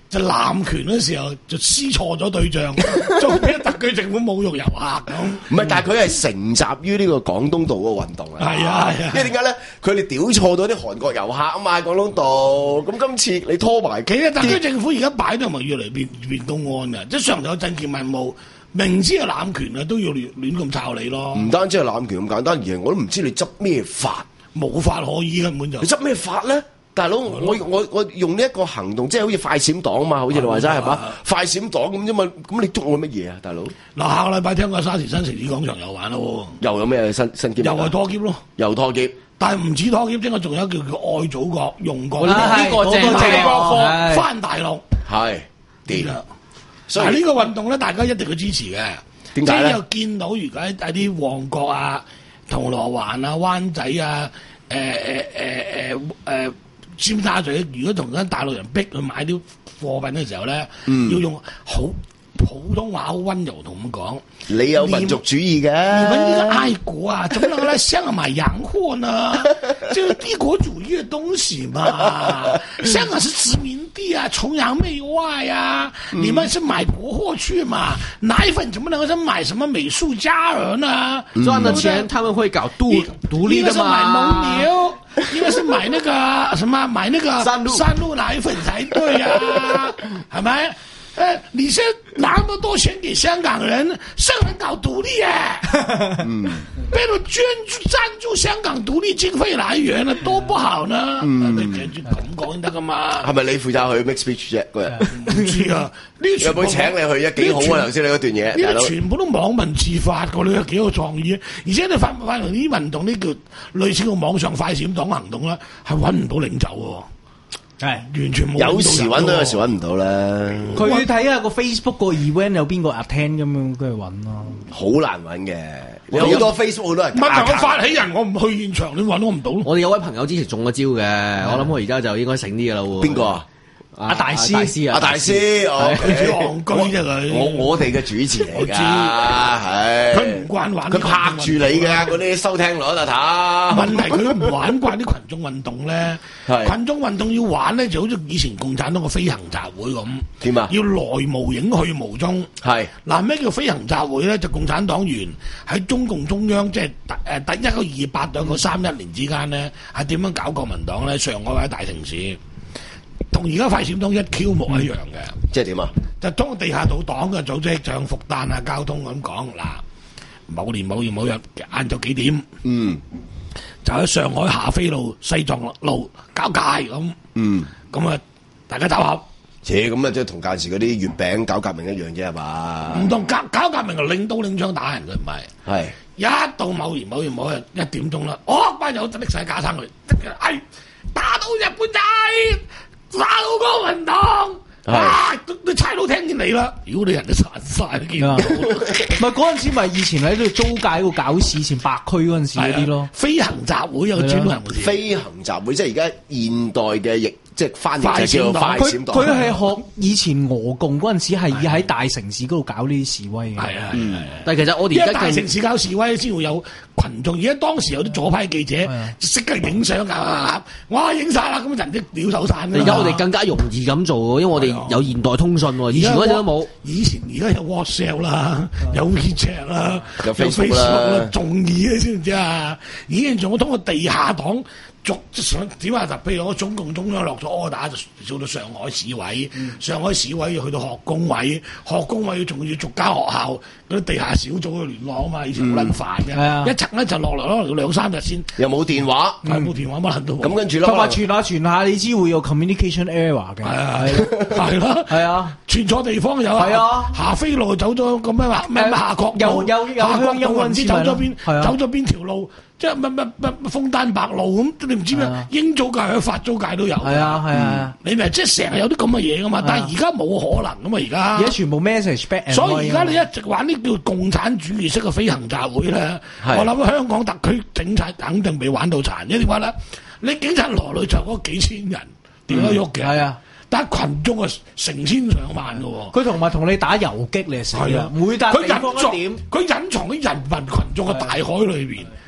就濫權嗰時候就施錯咗對象，做咩特區政府侮辱遊客咁？ 唔係，但係佢係承襲於呢個廣東道嗰個運動啊。 係啊係啊， 因為點解咧？佢哋屌錯咗啲韓國遊客啊嘛，廣東道。咁今次你拖埋， 其實特區政府而家擺到咪越嚟變變公安嘅，即係上頭有政見民務，明知係濫權啊，都要亂亂咁抄你咯。 唔單止係濫權咁簡單，而係我都唔知你執咩法， 冇法可依根本就。 你執咩法咧？大佬，我我我用呢一個行動，即係好似快閃黨啊嘛，好似你話齋係嘛？快閃黨咁啫嘛，咁你捉我乜嘢啊，大佬？ 嗱，下個禮拜聽講沙田新城市廣場又玩咯， 又有咩新新劫？ 又係拖劫咯， 又拖劫。 但係唔止拖劫，即係仲有一個叫叫愛祖國，用過呢個正正貨翻大陸， 係掂。 所以呢個運動咧，大家一定要支持嘅。 點解咧？ 即係又見到如果喺啲旺角啊、銅鑼灣啊、灣仔啊、誒誒誒誒誒尖沙咀，如果同緊大陸人逼去買啲貨品嘅時候咧，嗯、要用好普通話好溫柔同咁講。 你有民族主義嘅， 你們呢個愛國啊，怎麼能來香港買洋貨呢？這個帝國主義嘅東西嘛，香港是殖民地啊，崇洋媚外啊，嗯、你們是買國貨去嘛？奶粉怎麼能夠是買什麼美素佳兒呢？ 賺的錢他們會搞獨獨立的嘛？ 應該是買蒙牛，應該是買那個什麼買那個三鹿三鹿奶粉才對啊，係咪？誒，你先拿咁多錢給香港人，香港人搞獨立誒，嗯，俾到捐助贊助香港獨立經費來源啊，多不好呢？嗯，你咁講得噶嘛？ 係咪你負責去 make speech 啫？嗰日唔知啊，呢有冇請你去啊？幾好啊！頭先你嗰段嘢， 呢啲全部都網民自發噶，你有幾有創意啊？而且你發發明呢啲運動，呢叫類似個網上快閃黨行動啦，係揾唔到領袖喎。係完全冇， 有時揾到，有時揾唔到咧。 佢睇下個 Facebook 個 event 有邊個 attend 咁樣，佢去揾咯。 好難揾嘅，有好多 Facebook 好多人。 唔係，我發起人，我唔去現場，你揾我唔到。 我哋有位朋友之前中咗招嘅，我諗我而家就應該醒啲噶啦喎。 邊個啊？ 阿大師，大師啊， 阿大師， 佢戇居啫佢。 我我哋嘅主持嚟㗎，係。 佢唔慣玩， 佢拍住你嘅嗰啲收聽率啊，睇。 問題佢都唔玩慣啲群眾運動咧。群眾運動要玩咧，就好似以前共產黨嘅飛行集會咁。 點啊？ 要來無影去無蹤。係。嗱，咩叫飛行集會咧？就共產黨員喺中共中央，即係誒第一九二八到一九三一年之間咧，係點樣搞國民黨咧？上海或者大城市。同而家快閃黨一 Q 模一樣嘅、嗯， 即係點啊？ 就通過地下黨黨嘅組織，像復旦啊、交通咁講嗱，某年某月某日晏晝幾點？嗯，就喺上海霞飛路、西藏路交界咁。嗯，咁啊，大家集合。 切，咁啊，即係同屆時嗰啲月餅搞革命一樣啫，係嘛？ 唔同搞搞革命啊，拎刀拎槍打人佢唔係。係一到某年某月某日一點鐘啦，哦，班友拎晒架撐去，哎，打到日本仔！打到國民黨，啊！啲差佬聽見你啦，如果你人都散晒，都見到。唔係嗰陣時，咪以前喺度租界嗰度搞事，以前白區嗰陣時嗰啲咯。 飛行集會有個專門飛行集會，即係而家現代嘅譯，即係翻譯就叫做快閃黨。 佢佢係學以前俄共嗰陣時，係要喺大城市嗰度搞呢啲示威嘅。係啊， 但係其實我哋而家大城市搞示威先會有群眾，而家當時有啲左派記者識得影相㗎，哇！影晒啦，咁人哋屌手散。 而家我哋更加容易咁做，因為我哋有現代通訊喎，以前嗰陣都冇。 以前而家有 WhatsApp 啦，有 WeChat 啦，有 Facebook 啦，仲易啊，知唔知啊？以前仲要通過地下黨。逐上點啊？就譬如我中共中央落咗 order，就做到上海市委，嗯、上海市委要去到學工委，學工委仲要逐間學校嗰啲地下小組去聯絡啊嘛，以前好撚煩嘅，嗯、一層咧就落嚟咯，兩三日先。 又冇電話， 係冇、嗯、電話乜撚都冇。 咁跟住咯， 同埋傳下傳下，你知會有 communication error 嘅。係啊係咯，係啊，傳錯地方有啊，霞飛路走咗咁咩話咩夏慤路，有有夏慤路唔知走咗邊， 啊、 走咗邊條路。即係乜乜乜楓丹白露咁，你唔知咩？啊、英租界、法租界都有。係啊係啊， 你咪即係成日有啲咁嘅嘢噶嘛？但係而家冇可能噶嘛？而家而家全部 message back。 所以而家你一直玩呢叫共產主義式嘅飛行集會咧，是我諗香港特區警察肯定未玩到殘。因為點解咧？你警察來來就嗰幾千人點樣喐嘅？係、嗯、啊。但係群眾啊，成千上萬嘅喎。 佢同埋同你打遊擊你死啦！每笪地方一點， 佢隱藏喺人民群眾嘅大海裏邊。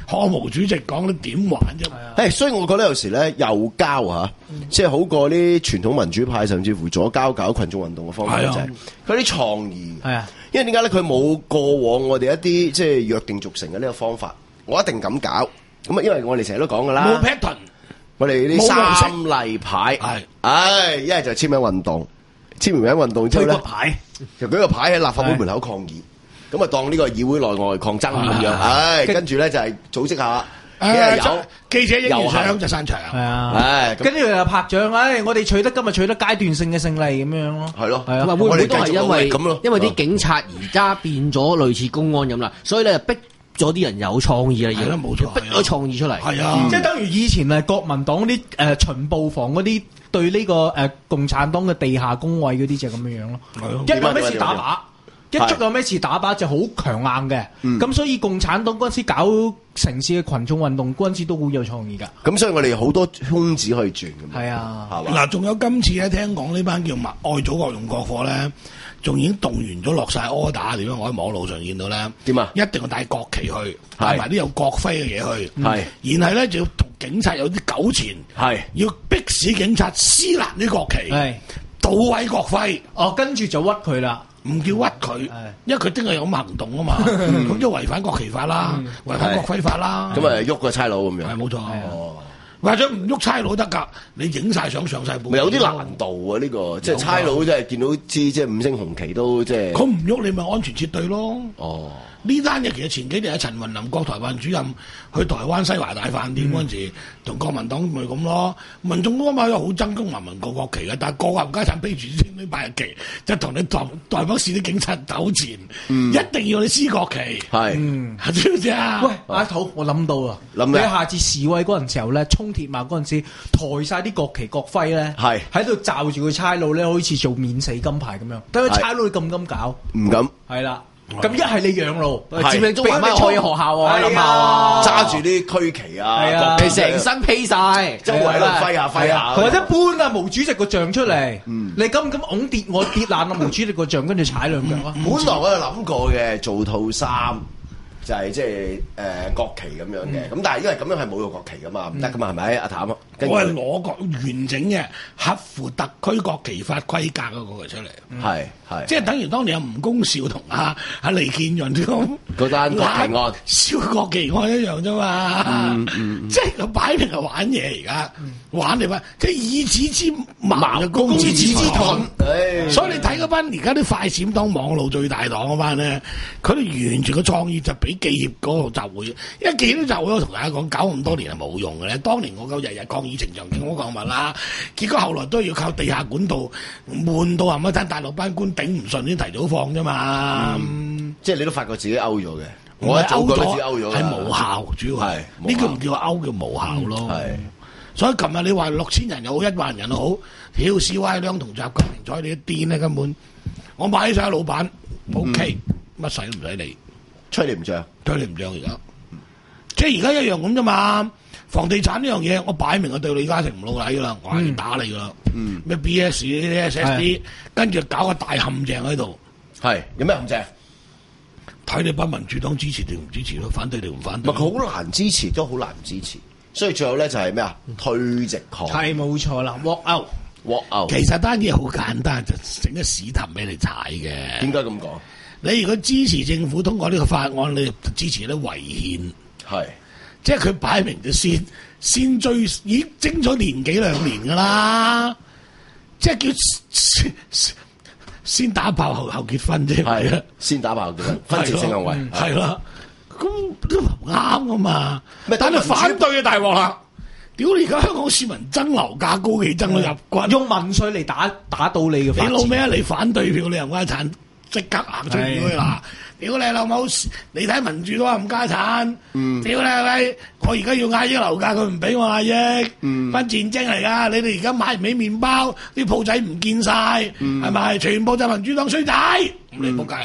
何毛主席講你點玩啫？ 係，所以我覺得有時咧右膠嚇，即係好過啲傳統民主派，甚至乎左膠搞群眾運動嘅方法就係佢啲創意。係啊，因為點解咧？佢冇過往我哋一啲即係約定俗成嘅呢個方法，我一定咁搞。咁啊，因為我哋成日都講噶啦， 冇 pattern， 我哋啲三例牌係，唉，一係就簽名運動，簽完名運動之後咧，就舉個牌喺立法會門口抗議。咁啊，當呢個議會內外抗爭咁樣，唉，跟住咧就係組織下幾日有記者影完相就散場，係啊，唉，跟住又拍掌，唉，我哋取得今日取得階段性嘅勝利咁樣咯， 係咯， 係啊，會唔會都係因為因為啲警察而家變咗類似公安咁啦，所以咧逼咗啲人有創意啦，而家冇錯， 逼咗創意出嚟， 係啊， 即係等於以前誒國民黨啲誒巡捕房嗰啲對呢個誒共產黨嘅地下工位嗰啲就咁樣樣咯，一有咩事打靶。一捉有咩事打靶就好強硬嘅，咁、嗯、所以共產黨嗰陣時搞城市嘅群眾運動嗰陣時都好有創意㗎。 咁所以我哋好多空子可以轉㗎嘛。 係啊， 嗱，仲有今次咧，聽講呢班叫愛祖國用國貨咧，仲已經動員咗落晒 order 點樣？我喺網路上見到咧，點啊？一定要帶國旗去，帶埋啲有國徽嘅嘢去，係。然後咧就要同警察有啲糾纏，係要迫使警察撕爛啲國旗，係搗毀國徽。 哦，跟住就屈佢啦。 唔叫屈佢，因為佢真係有咁行動啊嘛，咁即係違反國旗法啦，違反國徽法啦。 咁啊喐個差佬咁樣。 係冇錯。或者唔喐差佬得㗎，你影晒相上晒報。 有啲難度啊！呢個即係差佬，即係見到支即係五星紅旗都即係。 佢唔喐，你咪安全撤退咯。 哦。 呢單嘢其實前幾年阿陳雲林國台辦主任去台灣西華大飯店嗰陣時，同、嗯、國民黨咪咁咯。民眾嗰嘛又好憎中華民國國旗嘅，但係個冚家鏟披住呢八日旗，就同你台台北市啲警察糾纏，嗯、一定要你撕國旗。係，嗯，知唔知啊？ 喂，阿土，我諗到啊，你下次示威嗰陣時候咧，衝鐵馬嗰陣時，抬晒啲國旗國徽咧，係喺度罩住個差佬咧，好似做免死金牌咁樣。等個差佬你咁咁搞，唔敢。係啦。咁一係你養路，佔領中環咪開學校喎，諗下揸住啲區旗啊， 你成身披晒， 周圍都揮下揮下， 或者搬啊毛主席個像出嚟，你咁咁拱跌我跌爛啊毛主席個像，跟住踩兩腳啊！ 本來我有諗過嘅，做套衫就係即係誒國旗咁樣嘅，咁但係因為咁樣係侮辱國旗噶嘛，唔得噶嘛，係咪阿譚？ 我係攞個完整嘅合乎特區國旗法規格嗰個出嚟，係係，即係等於當年有吳公兆同阿阿黎建潤咁嗰單國旗案、 燒國旗案一樣啫嘛，即係佢擺明係玩嘢而家，玩嚟玩，即係以子之矛攻之子之盾，所以你睇嗰班而家啲快閃黨網路最大黨嗰班咧，佢哋完全嘅創意就俾記協嗰個集會，因為記協集會我同大家講，搞咁多年係冇用嘅咧，當年我夠日日抗議。情場見我講話啦，結果後來都要靠地下管道，悶到冚一陣大陸班官頂唔順先提早放啫嘛。嗯、即係你都發覺自己勾咗嘅，我一早覺得自己勾咗，係無效，主要係呢個唔叫勾，叫無效咯。係、嗯，所以琴日你話六千人又好，一萬人又好，跳 C Y 兩同習近平彩你癲咧根本。我買起晒老闆 ，O K，乜使都唔使理，吹你唔漲，吹你唔漲而家，嗯、即係而家一樣咁啫嘛。房地產呢樣嘢，我擺明我對李嘉誠唔老禮噶啦，我係要打你噶啦。咩 B S 呢啲 S S D， 跟住搞個大陷阱喺度。係有咩陷阱？睇你班民主黨支持定唔支持咯，反對定唔反對？佢好難支持，都好難支持。所以最後咧就係咩啊？退席抗。係冇錯啦 ，walk out，walk out。其實單嘢好簡單，就整個屎氹俾你踩嘅。點解咁講？你如果支持政府通過呢個法案，你就支持啲違憲。係。即係佢擺明就先先追，已經徵咗年幾兩年噶啦，即係叫先，先打炮後後結婚啫，係啊，先打炮後結婚，婚前性行為，係啦，咁都唔啱噶嘛。但係反對啊大鑊啦！屌你而家香港市民憎樓價高企，憎到入骨，用民粹嚟打打到你嘅。你老咩啊？你反對票，你又家產即刻行出去啦！屌你老母！你睇民主都話唔家產，嗯、屌你咪！我而家要壓抑樓價，佢唔俾我壓抑，翻戰爭嚟噶！你哋而家買唔起麵包，啲鋪仔唔見晒，係咪、嗯？全部就民主黨衰仔，咁、嗯、你仆街啫！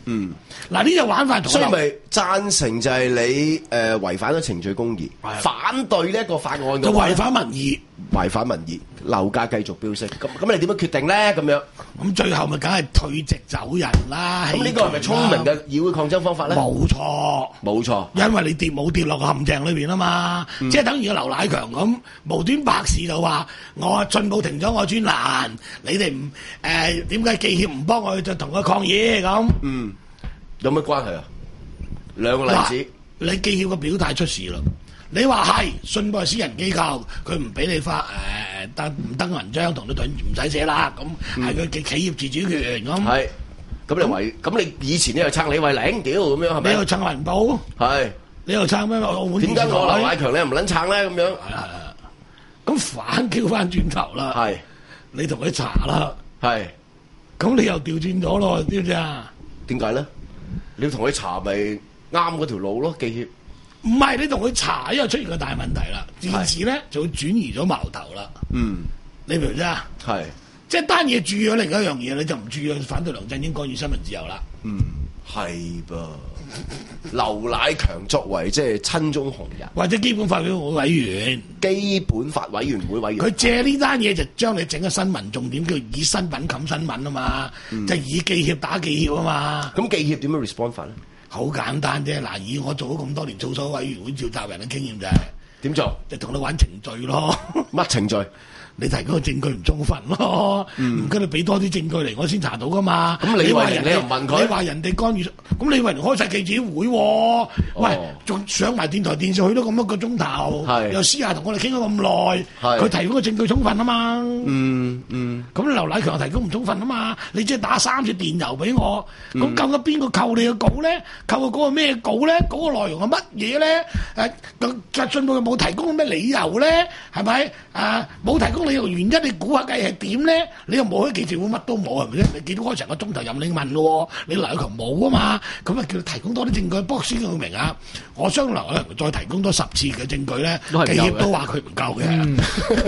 嗯， 嗱呢隻玩法， 所以咪贊成就係你誒違反咗程序公義，反對呢一個法案嘅就違反民意， 違反民意，樓價繼續飆升。咁咁你點樣決定咧？咁樣咁最後咪梗係退席走人啦。 咁呢個係咪聰明嘅議會抗爭方法咧？ 冇錯，冇錯，因為你跌冇跌落個陷阱裏邊啊嘛，嗯、即係等於個劉乃強咁無端白事就話我進步停咗我專欄，你哋唔誒點解記協唔幫我就同佢抗議咁？嗯。 有乜關係啊？兩個例子， 你記協個表態出事啦。你話係信報係私人機構，佢唔俾你發誒登唔登文章，同你對唔使寫啦。咁係佢嘅企業自主權咁。係，咁你為咁你以前你又撐李慧玲屌咁樣係咪？你又撐文報？係，你又撐咩？澳門點解我劉乃強你又唔撚撐咧？咁樣係係係。咁反叫翻轉頭啦。係，你同佢查啦。係，咁你又調轉咗咯？知唔知啊？點解咧？你要同佢查咪啱嗰條路咯，記協。唔係你同佢查，因為出現個大問題啦，電視咧就會轉移咗矛頭啦。嗯，你明唔明啫？係，即係單嘢注意咗另一樣嘢，你就唔注意反對梁振英干預新聞自由啦。嗯，係噃。劉乃強作為即係親中紅人，或者基本法委員會委員，基本法委員會委員，佢借呢單嘢就將你整個新聞重點叫以新聞冚新聞啊嘛，嗯、就以記協打記協啊嘛。咁記協點樣 respond 法咧？好簡單啫，嗱，以我做咗咁多年操守委員會召集人嘅經驗就係、是、點做，就同你玩程序咯。乜程序？你提供個證據唔充分咯，唔該你俾多啲證據嚟，我先查到噶嘛。咁你話人你又唔問佢，你話人哋干預，咁你話人開晒記者會，喂，仲上埋電台電視去咗咁多個鐘頭，又私下同我哋傾咗咁耐，佢提供個證據充分啊嘛。嗯嗯，咁劉乃強提供唔充分啊嘛，你即係打三次電郵俾我，咁究竟邊個扣你嘅稿咧？扣嘅嗰個咩稿咧？嗰個內容係乜嘢咧？誒，咁進步有冇提供咩理由咧？係咪啊？冇提供。你個原因你估下計係點咧？你又冇喺記者會乜都冇係咪先？你見到開成個鐘頭任你問咯，你劉乃強冇啊嘛？咁啊叫你提供多啲證據，不過先要明啊！我相信劉乃強再提供多十次嘅證據咧，記協都話佢唔夠嘅。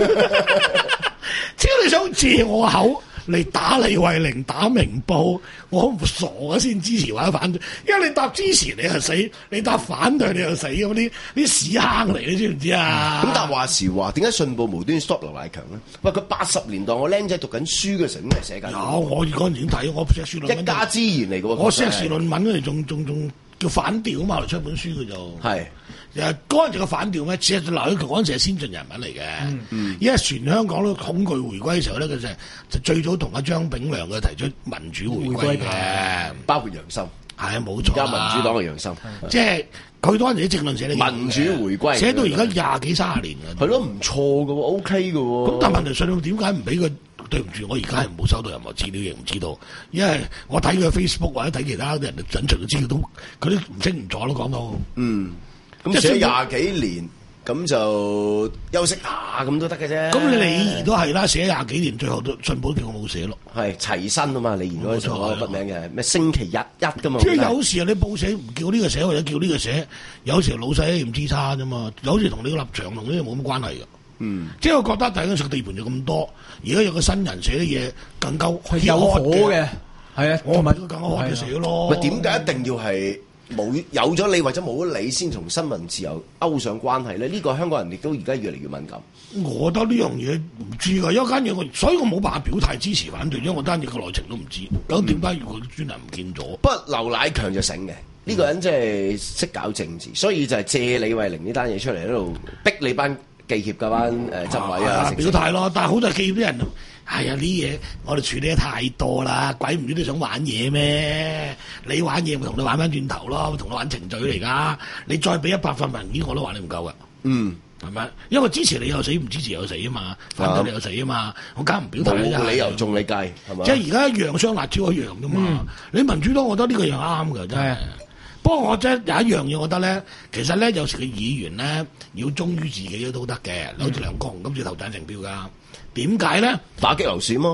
只要你想借我口嚟打李慧玲、打明報，我唔傻啊先支持或者反對，因為你答支持你係死，你答反對你又死咁啲啲屎坑嚟，你知唔知啊？咁但係話時話，點解信報無端 stop 劉乃強咧？喂，佢八十年代我僆仔讀緊書嘅時候，點係寫緊？有我嗰陣時睇，我碩士論文一家之言嚟嘅喎。我碩士論文嗰陣仲仲仲叫反調啊嘛，嚟出本書嘅就係。誒嗰陣時個反調咩？其實劉乃強嗰陣時係先進人物嚟嘅，嗯嗯、因為全香港都恐懼回歸嘅時候咧，佢就就最早同阿張炳良嘅提出民主回歸嘅，包括楊森，係啊冇錯，而家民主黨嘅楊森，即係佢嗰陣時啲政論寫得民主回歸，寫到而家廿幾三十年嘅，係咯唔錯嘅喎 ，OK 嘅喎。咁但係問題上到點解唔俾佢？對唔住，我而家係冇收到任何資料，亦唔知道，因為我睇佢 Facebook 或者睇其他啲人哋隱藏嘅資料都，佢都唔清唔楚咯，講到嗯。咁寫廿幾年，咁就休息下咁都得嘅啫。咁你李怡都係啦，寫廿幾年，最後都信報叫我冇寫咯。係齊新啊嘛，李怡嗰個筆名嘅咩星期日一噶嘛。即係有時你報寫唔叫呢個寫，或者叫呢個寫，有時老細唔知差啫嘛。有時同你個立場同呢啲冇乜關係嘅。嗯，即係我覺得第一個地盤就咁多，而家有個新人寫啲嘢更加有火嘅，係啊，我咪更加開嘅寫咯。咪點解一定要係？冇有咗你或者冇咗你先同新聞自由勾上關係咧？呢、這個香港人亦都而家越嚟越敏感。我覺得呢樣嘢唔知㗎，有間嘢我，所以我冇辦法表態支持反對，因為我單嘢個內情都唔知。咁點解如果專欄唔見咗？不過劉乃強就醒嘅，呢、嗯、個人即係識搞政治，所以就係借李慧玲呢單嘢出嚟喺度逼你班記協嗰班誒執委啊表態咯。但係好多記協啲人。係啊！呢嘢我哋處理得太多啦，鬼唔知你想玩嘢咩？你玩嘢咪同你玩翻轉頭咯，同你玩程序嚟噶。你再俾一百份文件，我都話你唔夠噶。嗯，係咪？因為支持你又死，唔支持又死啊嘛，反對你又死啊嘛，我梗唔表態啦。冇理由中你計係嘛？即係而家一樣雙辣椒一樣噶嘛。嗯、你民主黨，我覺得呢個樣啱㗎，真係。不過我真有一樣嘢，我覺得咧，其實咧有時嘅議員咧要忠於自己都得嘅，好似梁國雄今次投贊成票㗎。點解咧？打擊樓市嘛，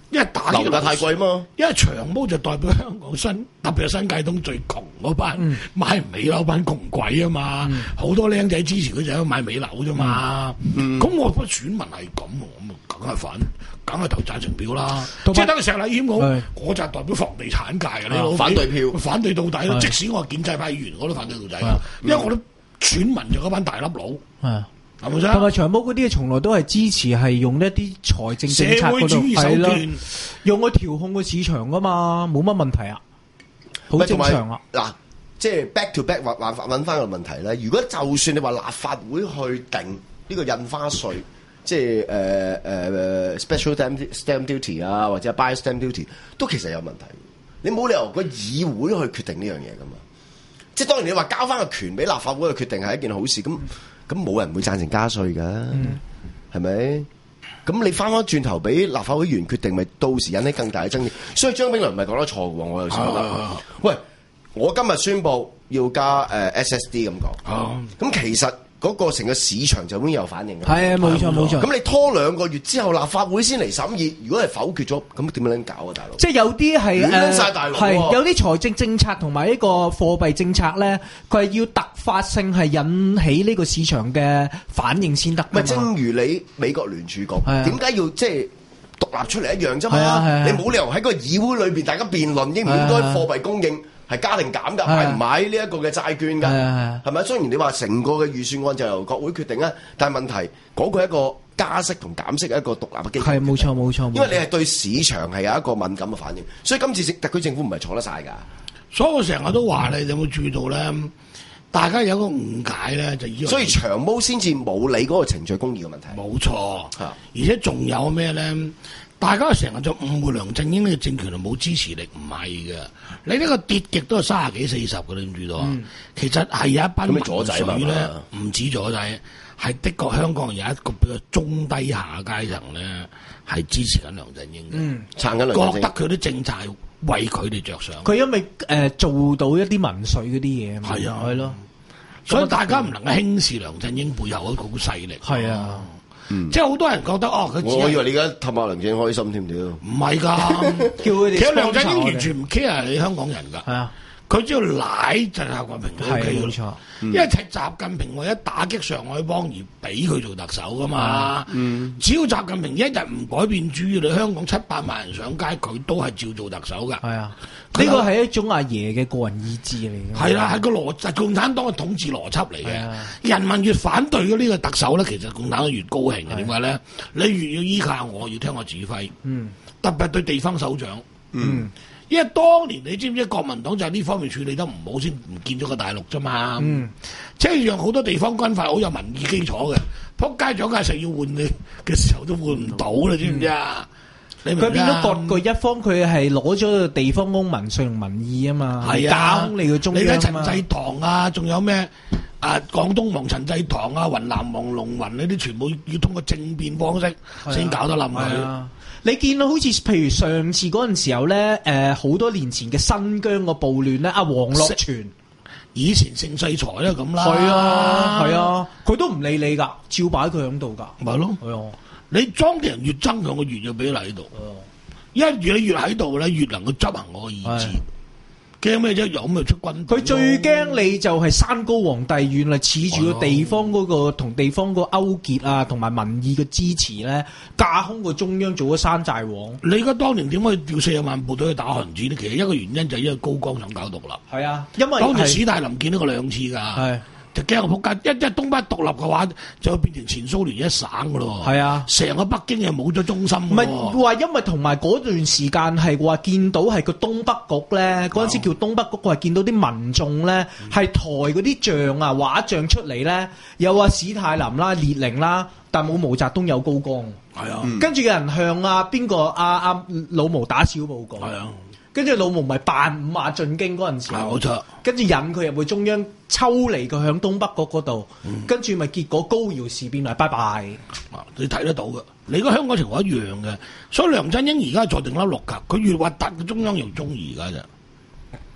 因為打樓價太貴嘛， 因為長毛就代表香港新，特別係新界東最窮嗰班，嗯、買唔起樓班窮鬼啊嘛，好、嗯、多僆仔支持佢就係買尾樓啫嘛。咁、嗯、我覺得選民係咁，咁梗係反，梗係投贊成票啦。即係等於石禮謙我，我就係代表房地產界嘅，你老反對票， 反對到底咯。即使我係建制派議員，我都反對到底，因為我都選民就嗰班大粒佬。係咪先？ 同埋長毛嗰啲從來都係支持係用一啲財政政策嗰度，係啦，用去調控個市場噶嘛，冇乜問題啊，好正常啊。 嗱，即係 back to back 揾揾翻個問題咧。如果就算你話立法會去定呢個印花稅，即係誒誒 special stamp duty 啊，或者 buy stamp duty， 都其實有問題。你冇理由個議會去決定呢樣嘢噶嘛？即係當然你話交翻個權俾立法會去決定係一件好事咁。咁冇人會贊成加稅㗎，係咪、嗯？咁你翻返轉頭俾立法會議員決定，咪到時引起更大嘅爭議。所以張炳良唔係講得錯嘅喎，我又想覺得。啊、喂，我今日宣布要加誒、呃、S S D 咁講，咁、啊、其實嗰個成個市場就已經有反應嘅。 係啊，冇錯冇錯。 咁你拖兩個月之後立法會先嚟審議，如果係否決咗，咁點樣搞啊，大佬？ 即係有啲係亂曬大陸， 係有啲財政政策同埋呢個貨幣政策咧，佢係要突發性係引起呢個市場嘅反應先得。 咪正如你美國聯儲局點解要即係獨立出嚟一樣啫嘛？你冇理由喺個議會裏邊大家辯論應唔應該貨幣供應係加定減㗎，買唔買呢一個嘅債券㗎？係咪？雖然你話成個嘅預算案就由國會決定啊，但係問題嗰個係一個加息同減息嘅一個獨立嘅機構。係冇錯冇錯，因為你係對市場係有一個敏感嘅反應，所以今次特區政府唔係錯得晒㗎。 所以我成日都話你，你有冇注意到咧？大家有一個誤解咧，就以為所以長毛先至冇理嗰個程序公義嘅問題。 冇錯，而且仲有咩咧？大家成日就誤會梁振英呢個政權係冇支持力，唔係嘅。你呢個跌極都係三十幾四十嘅，你唔知道啊？嗯、其實係有一班民粹咧，唔止左仔，係的確香港有一個比較中低下階層咧，係支持緊梁振英嘅，嗯、撐緊梁振英，覺得佢啲政策係為佢哋着想。 佢因為誒、呃、做到一啲民粹嗰啲嘢，係啊， 係咯。 所以大家唔能夠輕視梁振英背後嗰股勢力。 係啊。 嗯、即係好多人覺得哦，佢我以為你而家氹下梁振英開心添屌， 唔係㗎，叫佢哋。其實梁振英完全唔 care 你香港人㗎，係啊，佢只要奶就係習近平 O K 冇錯，因為係習近平為咗打擊上海幫而俾佢做特首㗎嘛，嗯、只要習近平一日唔改變主意，你香港七百萬人上街，佢都係照做特首㗎。係啊，呢個係一種阿爺嘅個人意志嚟嘅。 係啦，係個邏輯，共產黨嘅統治邏輯嚟嘅。啊、人民越反對咗呢個特首咧，其實共產黨越高興嘅。點解咧？你越要依靠我，要聽我指揮。嗯，特別對地方首長。嗯。嗯因為當年你知唔知國民黨就係呢方面處理得唔好，先唔見咗個大陸啫嘛。嗯，即係讓好多地方軍閥好有民意基礎嘅，仆街蔣介石要換你嘅時候都換唔到啦，知唔知啊？你佢變咗各據一方，佢係攞咗個地方公民粹同民意啊嘛。係啊，搞你個中央啊嘛。你睇陳濟棠啊，仲有咩啊？廣東亡陳濟棠啊，雲南亡龍雲呢啲，全部要通過政變方式先搞得冧佢。 你見到好似譬如上次嗰陣時候咧，誒、呃、好多年前嘅新疆個暴亂咧，阿黃樂全以前盛世才啦咁啦， 係啊係啊，佢都唔理你噶，照擺佢喺度噶， 咪咯，係啊，你當地人越憎佢，我越要俾你喺度，因為越你越喺度咧，越能夠執行我嘅意志。驚咩啫？有咪出軍？ 佢最驚你就係山高皇帝遠啦，恃住個地方嗰個同地方個勾結啊，同埋民意嘅支持咧，架空個中央做咗山寨王。 你而家當年點可以調四十萬部隊去打韓戰呢？其實一個原因就係因為高崗想搞獨立。 係啊，因為當年史太林見到過兩次噶。係。就驚我仆街，一一東北獨立嘅話，就會變成前蘇聯一省噶咯。係啊，成個北京又冇咗中心。唔係話因為同埋嗰段時間係話見到係個東北局咧，嗰陣時叫東北局，話見到啲民眾咧係抬嗰啲像啊畫像出嚟咧，又話史太林啦、列寧啦，但冇毛澤東有高崗。係啊，跟住有人向啊邊個阿阿老毛打小報告。係啊。跟住老毛咪扮五馬進京嗰陣時，冇錯。跟住引佢入去中央，抽離佢響東北角嗰度，嗯、跟住咪結果高瑤事變嚟，拜拜。 你睇得到嘅，你個香港情況一樣嘅。所以梁振英而家坐定粒六格，佢越核突，中央又中意而家就。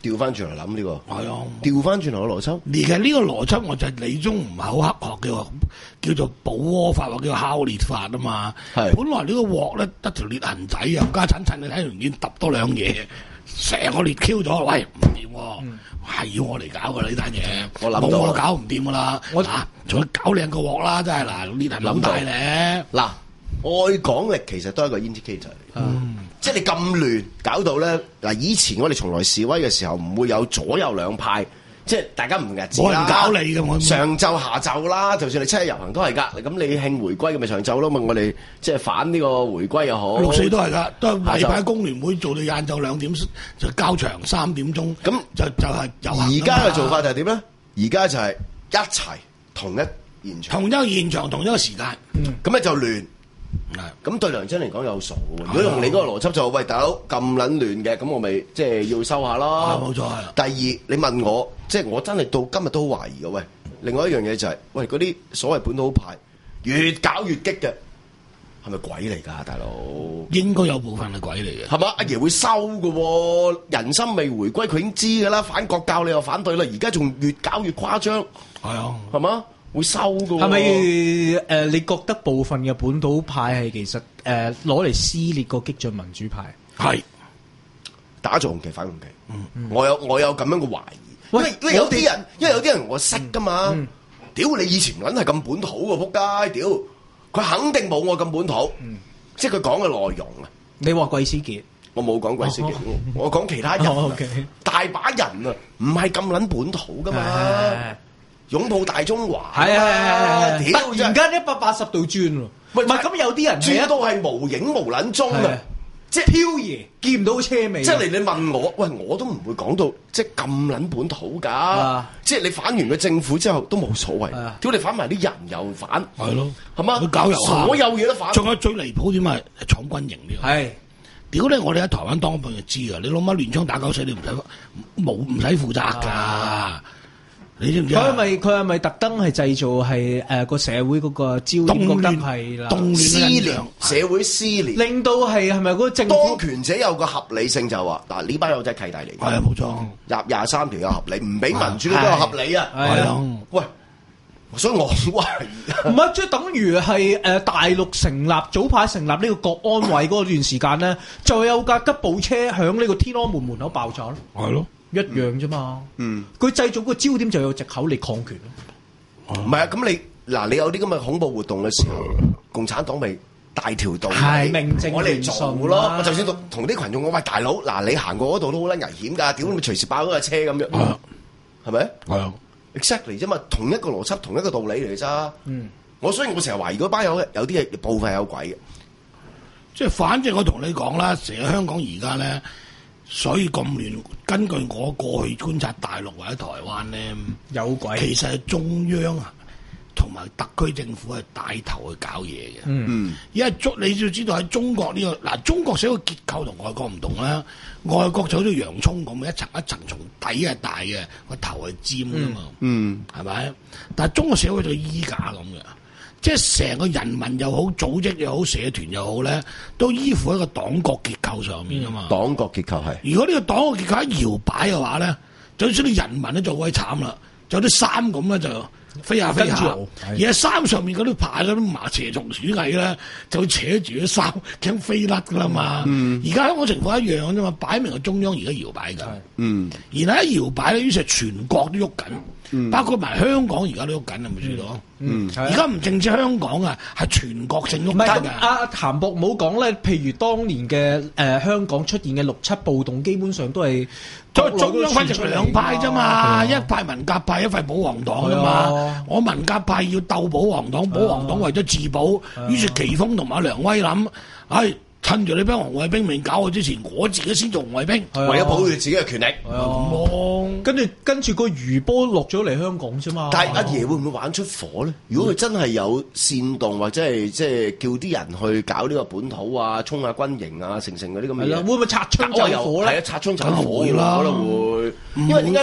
調翻轉嚟諗呢個， 係啊， 調翻轉頭嘅邏輯。 其實呢個邏輯我就係理中唔係好刻學嘅，叫做保鍋法或叫做烤裂法啊嘛。係，本來呢個鑊咧得條裂痕仔啊，家陣趁你睇完見揼多兩嘢，成個裂 Q 咗，喂唔掂喎，係、嗯、要我嚟搞㗎啦呢單嘢，我諗到冇我搞唔掂㗎啦，我嗱仲要搞靚個鑊啦，真係嗱裂痕諗大咧。 嗱，愛港力其實都係一個 indicator 嚟嘅。嗯即係你咁亂搞到咧嗱，以前我哋從來示威嘅時候唔會有左右兩派，即係大家唔日子啦。冇人搞你嘅，我上晝下晝啦，就算你七一遊行都係㗎。咁你慶回歸嘅咪上晝咯嘛，我哋即係反呢個回歸又好。 六四都係㗎，都係禮拜工聯會做到晏晝兩點就交場三點鐘，咁就就係遊行。 而家嘅做法就係點咧？而家就係一齊同一現場， 同一個現場，同一個時間， 咁咧、嗯、就亂。咁、嗯、對梁振英嚟講有數喎。如果用你嗰個邏輯就喂大佬咁撚亂嘅，咁我咪即係要收下咯。 冇錯係。 第二你問我，即係我真係到今日都好懷疑嘅。喂，另外一樣嘢就係、是、喂嗰啲所謂本土派越搞越激嘅，係咪鬼嚟㗎，大佬？ 應該有部分係鬼嚟嘅， 係嘛？阿爺會收嘅，人心未回歸，佢已經知㗎啦。反國教你又反對啦，而家仲越搞越誇張，係啊，係嘛？會收㗎喎。 係咪誒？你覺得部分嘅本土派係其實誒攞嚟撕裂個激進民主派？ 係打造紅旗反紅旗。嗯嗯、我有我有咁樣嘅懷疑。喂，因為有啲人，因為有啲人我識㗎嘛。屌、嗯嗯、你以前撚係咁本土喎，仆街！屌佢肯定冇我咁本土。嗯、即係佢講嘅內容啊。 你話貴思傑？我冇講貴思傑，哦、我講其他人。 哦 okay、大把人啊，唔係咁撚本土㗎嘛。擁抱大中華， 係啊！突然間一百八十度轉喎，唔係咁有啲人轉到係無影無撚蹤啊！ 即係飄移，見唔到車尾。 即係你你問我，喂，我都唔會講到即係咁撚本土㗎。即係你反完個政府之後都冇所謂，屌你反埋啲人又反，係咯，係嘛？搞遊行，所有嘢都反。仲有最離譜點啊？闖軍營呢個係屌咧！我哋喺台灣當兵就知啊！你老媽亂槍打狗死，你唔使冇唔使負責㗎。你知唔知？佢係咪佢係咪特登係製造係誒個社會嗰個焦點覺得係啦， 動亂撕裂社會撕裂， 令到係係咪嗰個政府當權者有個合理性就話嗱呢班友仔契弟嚟嘅， 係啊冇錯， 廿廿三條有合理，唔俾民主都有合理啊，係啊，喂，所以我好懷疑， 唔係即係等於係誒大陸成立早排成立呢個國安委嗰段時間咧，就有架吉普車響呢個天安門門口爆炸咯，係咯。一樣啫嘛，嗯，佢製造個焦點就有藉口嚟抗權咯。唔係啊，咁你嗱，你有啲咁嘅恐怖活動嘅時候，共產黨咪大條道係明正我嚟做咯。我就算同同啲群眾講，喂大佬，嗱你行過嗰度都好撚危險㗎，屌你咪隨時爆咗架車咁樣，係咪？係啊 exactly 啫嘛，同一個邏輯，同一個道理嚟啫。嗯，我所以我成日懷疑嗰班友有啲嘢部分有鬼嘅， 即係反正我同你講啦，成日香港而家咧。所以咁亂，根據我過去觀察大陸或者台灣咧， 有鬼。 其實係中央啊，同埋特區政府係帶頭去搞嘢嘅。嗯，因為中你要知道喺中國呢、這個嗱，中國社會結構同外國唔同啦。外國就好似洋葱咁，一層一層，從底係大嘅，個頭係尖噶嘛。嗯，係咪？但係中國社會就衣架咁嘅。即係成個人民又好，組織又好，社團又好咧，都依附喺個黨國結構上面噶嘛。 黨國結構係。 如果呢個黨國結構喺搖擺嘅話咧，就算啲人民咧就鬼慘啦，就有啲衫咁咧就飛下飛下，而喺衫上面嗰啲爬嗰啲麻蛇蟲鼠蟻咧，就會扯住啲衫，驚飛甩噶啦嘛。而家香港情況一樣啫嘛，擺明係中央而家搖擺㗎。嗯。然後一搖擺咧，於是全國都喐緊。嗯、包括埋香港而家都喐緊，係咪知道？嗯，而家唔淨止香港啊，係全國性喐緊㗎。 阿譚博冇講咧，譬如當年嘅誒、呃、香港出現嘅六七暴動，基本上都係中央分成兩派啫嘛，啊、一派文革派，一派保皇黨㗎嘛。啊、我文革派要鬥保皇黨，保皇黨為咗自保，啊、於是奇峰同埋梁威諗，唉、哎。趁住你班紅衛兵未搞我之前，我自己先做紅衛兵， 啊、為咗保護自己嘅權力。 啊、跟住跟住個餘波落咗嚟香港啫嘛。 但係阿爺會唔會玩出火咧？如果佢真係有煽動或者係即係叫啲人去搞呢個本土啊、衝下軍營啊、成成嗰啲咁嘅嘢， 會唔會擦槍走火咧？ 係啊，擦槍走火啦，可能會。因為點解咧？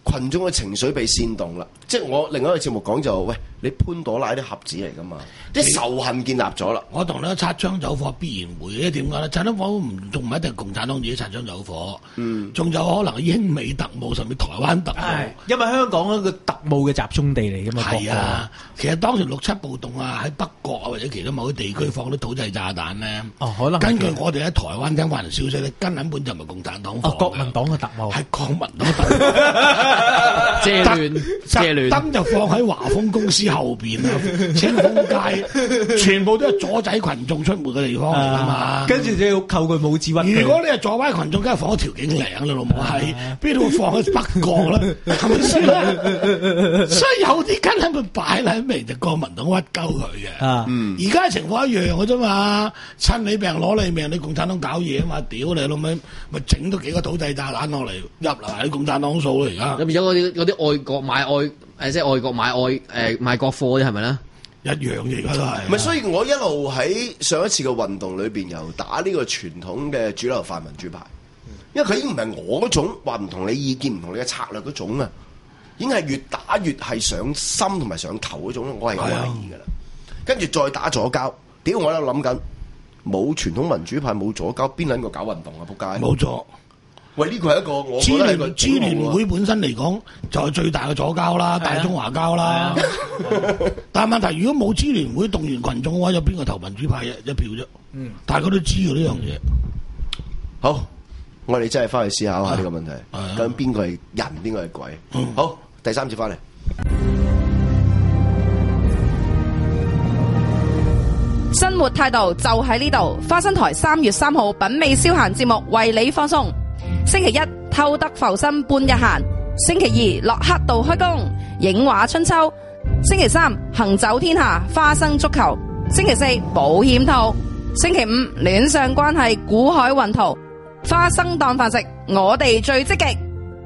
群眾嘅情緒被煽動啦，即係我另外一個節目講就，喂，你潘朵拉啲盒子嚟噶嘛，啲仇恨建立咗啦。 我同你擦槍走火必然會，因為點解咧？擦槍火唔仲唔一定係共產黨自己擦槍走火，嗯，仲有可能係英美特務甚至台灣特務， 因為香港一個特務嘅集中地嚟噶嘛。 係啊，其實當時六七暴動啊，喺北角啊或者其他某啲地區放啲土製炸彈咧， 哦，可能根據我哋喺台灣聽翻嚟消息咧，根本就唔係共產黨放， 哦，國民黨嘅特務係國民黨特務。 借亂借亂， 燈就放喺華豐公司後邊啊，清風街，全部都係阻止群眾出門嘅地方嚟㗎嘛。 跟住就要扣佢帽子屈。 如果你係阻止群眾，梗係放喺調景嶺啦，老母係邊度會放喺北角啦？係咪先？所以有啲根本擺喺明就國民黨屈鳩佢嘅。啊，而家情況一樣嘅啫嘛，趁你病攞你命，你共產黨搞嘢啊嘛，屌你老味，咪整多幾個土製炸彈落嚟入嚟啲共產黨數咯而家。 入邊有嗰啲嗰啲外國買外誒，即係外國買外誒賣國貨啲係咪咧？ 一樣嘅而家都係。 唔係，所以我一路喺上一次嘅運動裏邊，由打呢個傳統嘅主流泛民主派，因為佢已經唔係我嗰種話唔同你意見、唔同你嘅策略嗰種啊，已經係越打越係上心同埋上頭嗰種，我係好懷疑㗎啦。跟住再打左膠，屌我喺度諗緊，冇傳統民主派冇左膠，邊撚個搞運動啊？仆街！ 冇錯。 喂，呢個係一個我支聯支聯會本身嚟講就係最大嘅左膠啦，大中華膠啦。但係問題，如果冇支聯會動員群眾嘅話，有邊個投民主派一一票啫？嗯，大家都知嘅呢樣嘢。 好，我哋真係翻去思考下呢個問題，究竟邊個係人，邊個係鬼？嗯、好，第三節翻嚟。 生活態度就喺呢度，花生台三月三號品味消閒節目為你放送。星期一偷得浮生半日閒，星期二落黑道開工影畫春秋，星期三行走天下花生足球，星期四保險套，星期五戀上關係古海雲圖，花生當飯食，我哋最積極。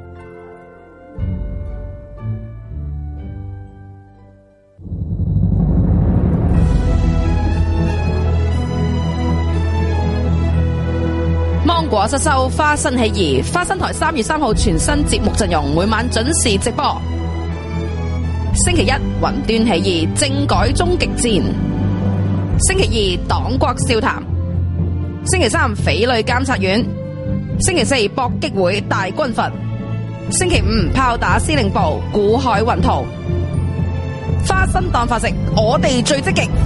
芒果失收，花生起義，花生台三月三號全新節目陣容，每晚準時直播。星期一雲端起義，政改終極戰；星期二黨國笑談；星期三匪類監察院；星期四搏擊會大軍閥；星期五炮打司令部，古海雲圖。花生當飯食，我哋最積極。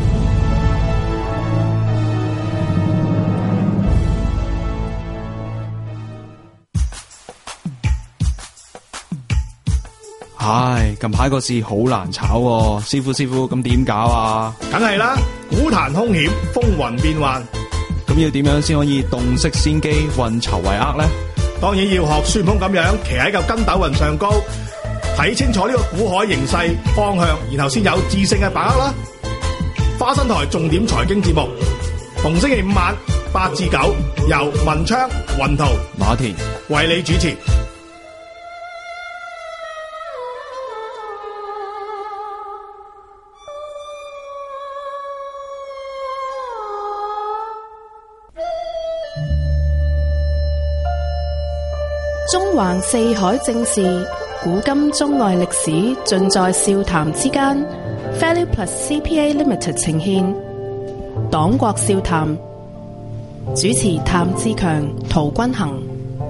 唉，近排個市好難炒喎，師傅師傅咁點搞啊？ 梗係啦，股壇凶險，風雲變幻， 咁要點樣先可以洞悉先機，運籌帷幄呢？ 當然要學孫悟空咁樣，騎喺嚿筋斗雲上高，睇清楚呢個股海形勢方向，然後先有智勝嘅把握啦。花生台重點財經節目，逢星期五晚八至九，由文昌、雲圖、 馬田為你主持。 中環四海正事，古今中外歷史，盡在笑談之間。Value Plus C P A Limited 呈獻黨國笑談，主持譚志強、陶君行。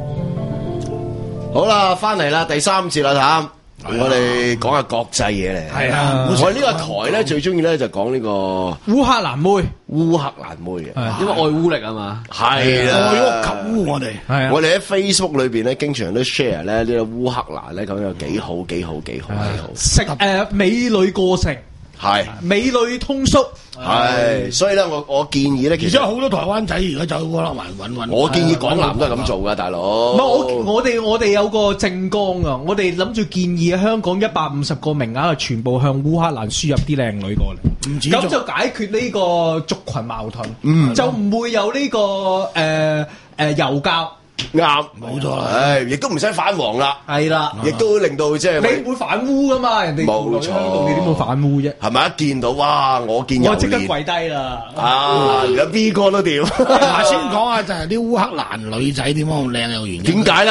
好啦，翻嚟啦，第三節啦，譚。我哋講下國際嘢嚟。 係啊， 我呢個台咧最中意咧就講呢個烏克蘭妹， 烏克蘭妹嘅， 因為愛烏力啊嘛。 係啊， 愛屋及烏我哋。 係啊， 我哋喺 Facebook 裏邊咧，經常都 share 咧呢個烏克蘭咧，咁有幾好幾好幾好幾好。 食誒美女過剩， 係美女通縮。 係，所以咧，我我建議咧，其實好多台灣仔而家走烏克蘭揾揾。 我建議港男都係咁做噶，大佬。 唔係我我哋我哋有個政綱啊，我哋諗住建議香港一百五十個名額啊，全部向烏克蘭輸入啲靚女過嚟，咁就解決呢個族群矛盾，嗯、就唔會有呢、這個誒誒油膠。 啱， 冇錯啦， 唉，亦都唔使反黃啦， 係啦， 亦都令到即係你會反烏噶嘛？人哋冇錯， 你點會反烏啫？ 係咪一見到哇？我見有我即刻跪低啦！ 啊，而家 B 哥都掂。 嗱，先講下就係啲烏克蘭女仔點解咁靚有原因？ 點解咧？喂，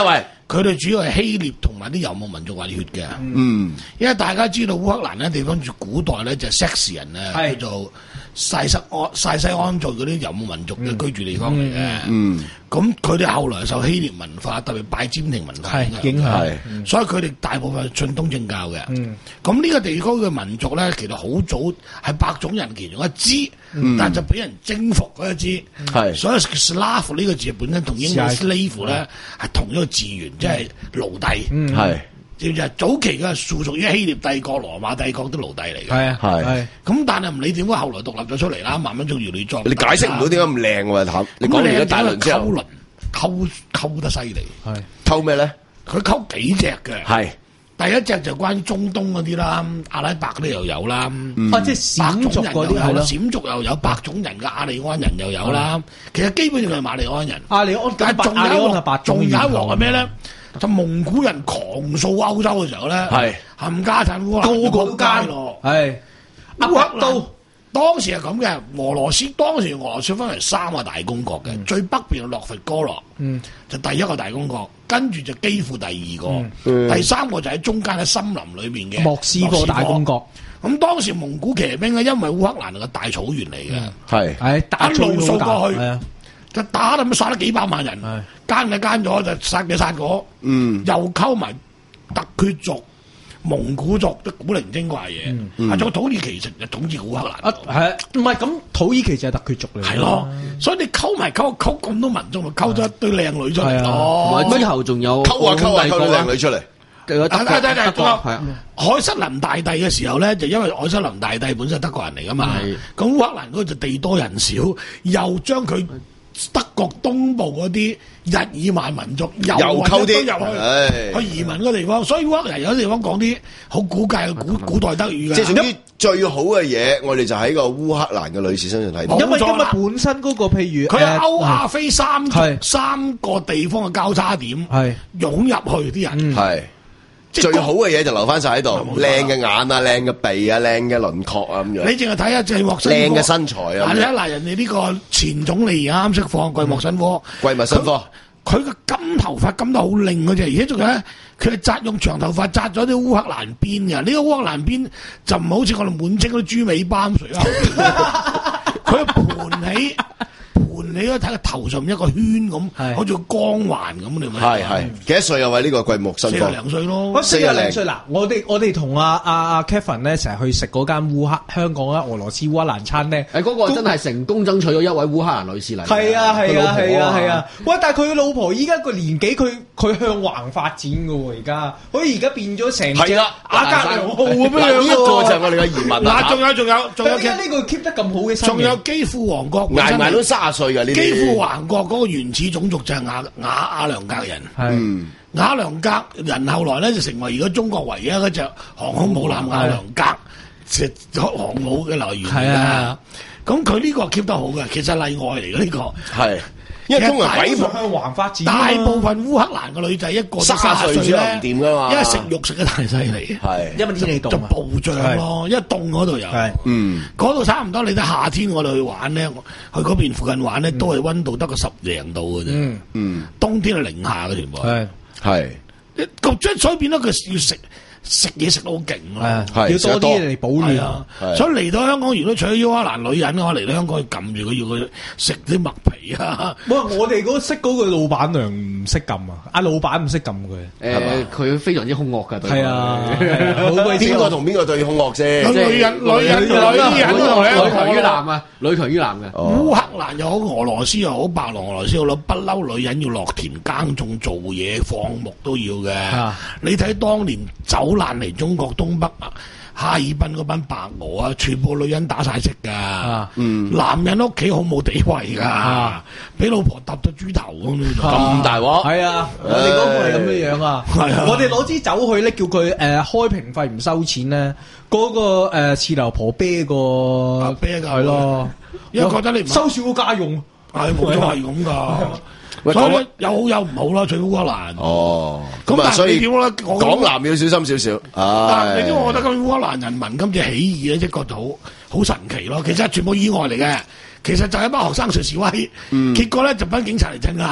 佢哋主要係希臘同埋啲游牧民族混血嘅。 嗯， 因為大家知道烏克蘭呢地方住古代咧就係塞士人咧，叫做塞西安塞西安族嗰啲游牧民族嘅居住地方嚟嘅。嗯，咁佢哋後來受希臘文化，特別拜占庭文化影響，所以佢哋大部分係信東正教嘅。嗯，咁呢個地區嘅民族咧，其實好早係白種人其中一支，嗯、但就俾人征服嗰一支。係、嗯，所以 Slav 呢個字本身同英文 slave 咧係同一個字源，即係奴隸。嗯，係。知唔知啊？早期嘅屬屬於希臘帝國、羅馬帝國啲奴隸嚟嘅。係啊，係。咁但係唔理點解，後來獨立咗出嚟啦，慢慢仲越嚟越壯。你解釋唔到點解咁靚喎？譚，你講完咗大輪之後，溝輪溝溝得犀利。係溝咩咧？佢溝幾隻嘅。係。第一隻就關於中東嗰啲啦，阿拉伯嗰啲又有啦。嗯、啊，即係閃族嗰啲係咯。閃族又有，白種人嘅亞利安人又有啦。其實基本上係馬利安人。亞利安，但係仲有一鑊，仲有一鑊係咩咧？就蒙古人狂掃歐洲嘅時候咧，係冚家產烏克蘭個個都奸咯，係烏克蘭當時係咁嘅。俄羅斯當時俄羅斯分為三個大公國嘅，嗯、最北邊係諾弗哥羅，嗯，就第一個大公國，跟住就基輔第二個，嗯、第三個就喺中間嘅森林裏邊嘅莫斯科大公國。咁當時蒙古騎兵咧，因為烏克蘭係個大草原嚟嘅，係係一路掃過去。就打咁殺咗幾百萬人，奸就奸咗，就殺嘅殺咗，嗯，又溝埋突厥族、蒙古族啲古靈精怪嘢，啊，仲有土耳其就統治烏克蘭，啊，係唔係咁？土耳其就係突厥族嚟，係咯，所以你溝埋溝溝咁多民眾，咪溝咗一堆靚女出嚟咯。之後仲有溝啊溝啊溝啲靚女出嚟。係係係，凱瑟琳大帝嘅時候咧，就因為凱瑟琳大帝本身係德國人嚟噶嘛，咁烏克蘭嗰就地多人少，又將佢德國東部嗰啲日耳曼民族又溝啲入去，去移民嗰地方，所以烏克蘭有啲地方講啲好古怪嘅古古代德語嘅。即係總之最好嘅嘢，我哋就喺個烏克蘭嘅女士身上睇到。因為因為本身嗰個譬如佢係歐亞非三三個地方嘅交叉點，係湧入去啲人係。最好嘅嘢就留翻晒喺度，靚嘅眼啊，靚嘅鼻啊，靚嘅輪廓啊咁樣。你淨係睇下季莫申科，靚嘅身材啊。你睇嗱，人哋呢個前總理而家啱識放季莫申科，季莫申科，佢個金頭髮金得好靚嗰隻，而且仲有咧，佢係紮用長頭髮紮咗啲烏克蘭辮嘅。呢、這個烏克蘭辮就唔係好似我哋滿清嗰啲豬尾巴咁垂喺後邊，佢盤起。你可以睇個頭上面一個圈咁，好似個光環咁，你咪係係幾多歲啊？喂，呢個季莫申科四廿零歲咯，四廿零歲嗱。我哋我哋同阿阿阿 Kevin 咧成日去食嗰間烏克香港啊俄羅斯烏克蘭餐咧，誒嗰個真係成功爭取咗一位烏克蘭女士嚟。係啊係啊係啊係啊！喂，但係佢老婆依家個年紀，佢佢向橫發展嘅喎，而家佢而家變咗成隻阿格良號咁樣樣。呢個就係我哋嘅移民。嗱，仲有仲有仲有，而家呢個 keep 得咁好嘅身，仲有基輔王國捱埋都卅歲嘅。基輔王國嗰個原始種族就係雅雅雅良格人，係雅良格人後來咧就成為而家中國唯一一隻航空母艦雅良格隻航母嘅來源嚟㗎。咁佢呢個 keep 得好嘅，其實例外嚟嘅呢個係。因為中國鬼向橫發展，大部分烏克蘭嘅女仔一個三十歲咧唔掂噶嘛，因為食肉食得太犀利，係因為天氣凍就暴漲咯，因為凍嗰度有，嗯，嗰度差唔多。你睇夏天我哋去玩咧，去嗰邊附近玩咧，都係溫度得個十零度嘅啫，嗯嗯，冬天係零下嘅全部，係係，咁即係所以變咗佢要食。食嘢食到好勁咯，要多啲嚟保暖啊！所以嚟到香港，如果娶咗烏克蘭女人嘅話，嚟到香港要撳住佢，要佢食啲麥皮啊！唔係我哋嗰識嗰個老闆娘唔識撳啊，阿老闆唔識撳佢。誒，佢非常之兇惡㗎，係啊！邊個同邊個對兇惡啫？女人、女人、女人，女強於男啊！女強於男嘅。烏克蘭又好，俄羅斯又好，白羅俄羅斯又好，不嬲女人要落田耕種做嘢，放牧都要嘅。你睇當年走難嚟中國東北啊，哈爾濱嗰班白俄啊，全部女人打晒色噶，啊嗯、男人屋企好冇地位噶，俾、啊、老婆揼到豬頭咁，咁大鑊。係啊，我哋嗰個係咁樣樣啊，啊我哋攞支酒去咧，叫佢誒、呃、開瓶費唔收錢咧，嗰、那個誒次樓婆啤個啤噶係咯，因為覺得你唔收少個家用，係冇錯係咁噶。所以有好有唔好啦，最烏克蘭。哦，咁但係你點咧？港男要小心少少。但係你點？我覺得咁烏克蘭人民今次起義咧，即係覺得好好神奇咯。其實全部意外嚟嘅，其實就係一班學生上示威，嗯、結果咧就班警察嚟鎮壓。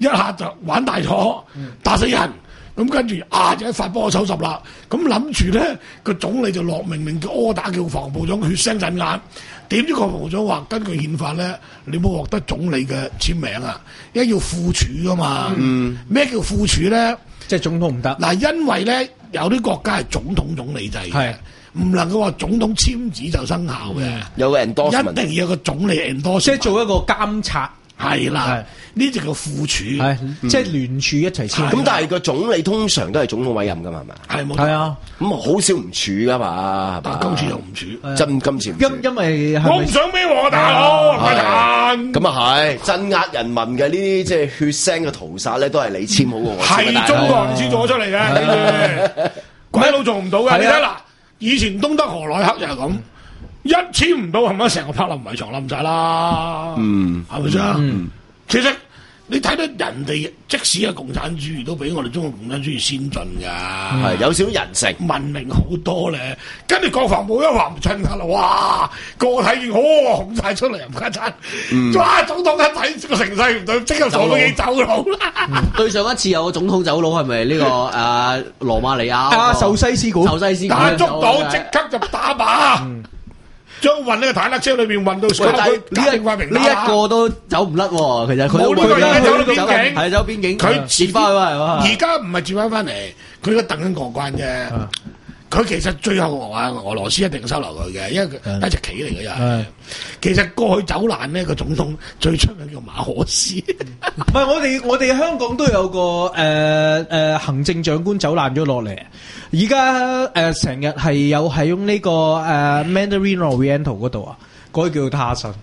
一下就玩大咗，打死人。咁跟住啊，就一發幫我收拾啦。咁諗住咧，個總理就落命令叫柯打叫防部長血腥鎮壓。點知個防部長話：根據憲法咧，你冇獲得總理嘅簽名啊，因為要副處噶嘛。咩、嗯、叫副處咧？ 即係總統唔得。嗱， 因為咧有啲國家係總統總理制嘅，唔能夠話總統簽字就生效嘅、嗯。有個 endorsement，一定要有個總理 endorse， 即係做一個監察。 係啦，呢就叫副處， 嗯、即係聯署一齊簽。 咁但係個總理通常都係總統委任噶嘛，係咪？ 係冇係啊， 咁好少唔處噶嘛， 但今次又唔處， 真今次唔處。 因因為我唔想俾我大佬， 咁啊係鎮壓人民嘅呢啲即係血腥嘅屠殺咧，都係你簽好過我。 係中國人先做咗出嚟嘅，鬼佬做唔到嘅。你睇嗱，以前東德河內克又係咁。一簽唔到，係咪成個柏林圍牆冧晒啦？嗯，係咪先？嗯，其實你睇到人哋即使係共產主義，都比我哋中國共產主義先進噶， 係、嗯、有少少人性， 文明好多咧。跟住國防部一話唔進下啦，哇！個個睇見，哦，紅晒出嚟，唔家親，哇！總統一睇個成勢唔對，即刻坐飛機走佬啦。 嗯、對上一次有個總統走佬，係咪呢個誒羅馬尼亞？ 啊，壽西斯股， 壽西斯股， 打捉到即刻就打靶。嗯將運呢個坦克車裏邊運到上去，呢一呢一個都走唔甩喎。其實佢冇呢個人走到邊境， 係走邊境， 佢接翻去係嘛？ 而家唔係接翻翻嚟，佢而家等緊過關啫。佢其實最後話俄羅斯一定收留佢嘅，因為佢一隻棋嚟嘅又。其實過去走難呢個總統最出名叫馬可斯。 唔係我哋我哋香港都有個誒誒、呃呃、行政長官走難咗落嚟。而家誒成日係有係用呢、這個誒、呃、Mandarin Oriental 嗰度啊，嗰、那個叫他信。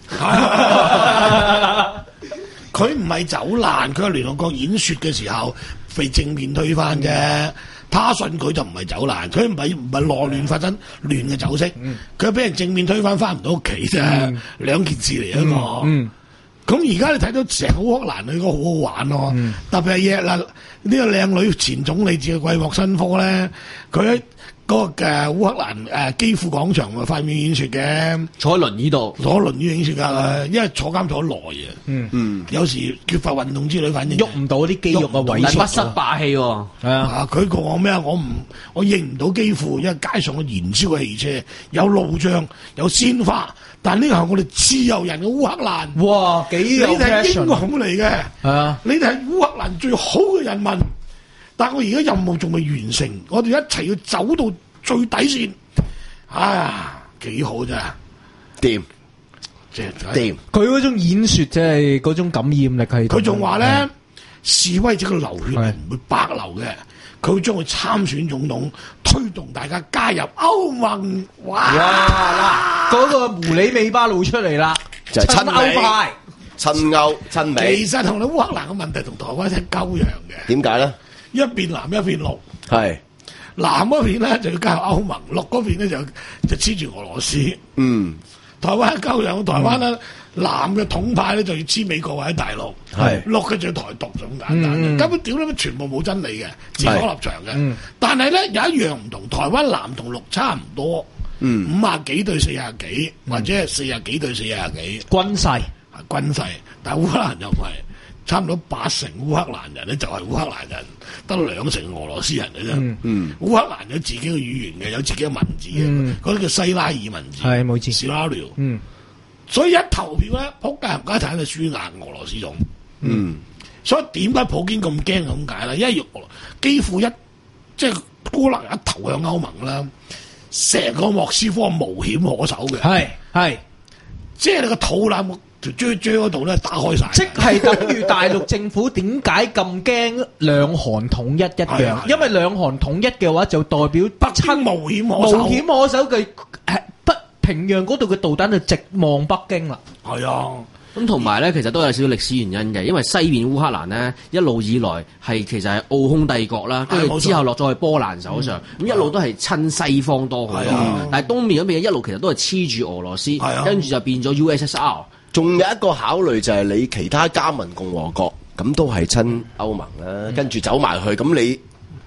佢唔係走難，佢喺聯合國演說嘅時候被正面推翻啫。嗯、他信佢就唔係走難，佢唔係唔係內亂發生亂嘅走色，佢俾、嗯、人正面推翻翻唔到屋企啫，嗯、兩件事嚟啊嘛。咁而家你睇到成個烏克蘭，佢個好好玩咯、哦，嗯、特別係耶啦呢個靚女前總理自嘅貴莫申科咧，佢喺嗰個嘅烏克蘭誒基輔廣場咪發表演說嘅， 坐喺輪椅度， 坐喺輪椅演說噶，嗯、因為坐監坐得耐啊，嗯嗯，有時缺乏運動之類，反正喐唔到啲肌肉嘅萎縮， 不失霸氣喎，係啊，佢講我咩啊？我唔我認唔到基輔，因為街上嘅燃燒嘅汽車有路障，有鮮花。但呢個係我哋自由人嘅烏克蘭， 哇！幾有 passion， 你哋係英雄嚟嘅， 係啊！ 你哋係烏克蘭最好嘅人民。但我而家任務仲未完成，我哋一齊要走到最底線。啊，幾好啫！ 掂， 即係掂。 佢嗰種演說，即係嗰種感染力係。 佢仲話咧，示威者嘅流血係唔會白流嘅。佢會將佢參選總統，推動大家加入歐盟。哇！嗱， 嗰個狐狸尾巴露出嚟啦， 就係親歐派、親歐、親美。 其實同你烏克蘭嘅問題同台灣係鳩樣嘅。 點解咧？一邊藍一邊綠。 係藍嗰邊咧就要加入歐盟，綠嗰邊咧就就黐住俄羅斯。嗯，台灣係鳩樣，台灣咧。嗯藍嘅統派咧就要黐美國或者大陸，係綠嘅就要台獨咁簡單，嗯、根本屌你全部冇真理嘅，自我立場嘅。嗯、但係咧有一樣唔同，台灣藍同綠差唔多，五啊幾對四啊幾，嗯、或者係四啊幾對四啊幾。 軍勢係軍勢，但係烏克蘭又唔係，差唔多八成烏克蘭人咧就係烏克蘭人，得兩成俄羅斯人嘅啫。嗯嗯、烏克蘭有自己嘅語言嘅，有自己嘅文字嘅，嗰啲、嗯、叫西拉爾文字， 係冇字。 Scenario 嗯。所以一投票咧，仆街冚家鏟就輸硬俄羅斯種。嗯，所以點解普京咁驚咁解咧？因為幾乎一即係孤立一投向歐盟啦，成個莫斯科無險可守嘅。 係係， 即係你個肚腩條啫啫嗰度咧打開晒。 即係等於大陸政府點解咁驚兩韓統一一樣？因為兩韓統一嘅話就代表北親無險可守， 無險可守嘅係北。平壤嗰度嘅導彈就直望北京啦， 係啊， 咁同埋咧，其實都有少少歷史原因嘅，因為西邊烏克蘭咧一路以來係其實係奧匈帝國啦，跟住之後落咗去波蘭手上，咁、嗯、一路都係親西方多好多，啊、但係東面嗰邊一路其實都係黐住俄羅斯，跟住、啊、就變咗 U S S R。 仲有一個考慮就係你其他加盟共和國咁都係親歐盟啦，嗯、跟住走埋去，咁你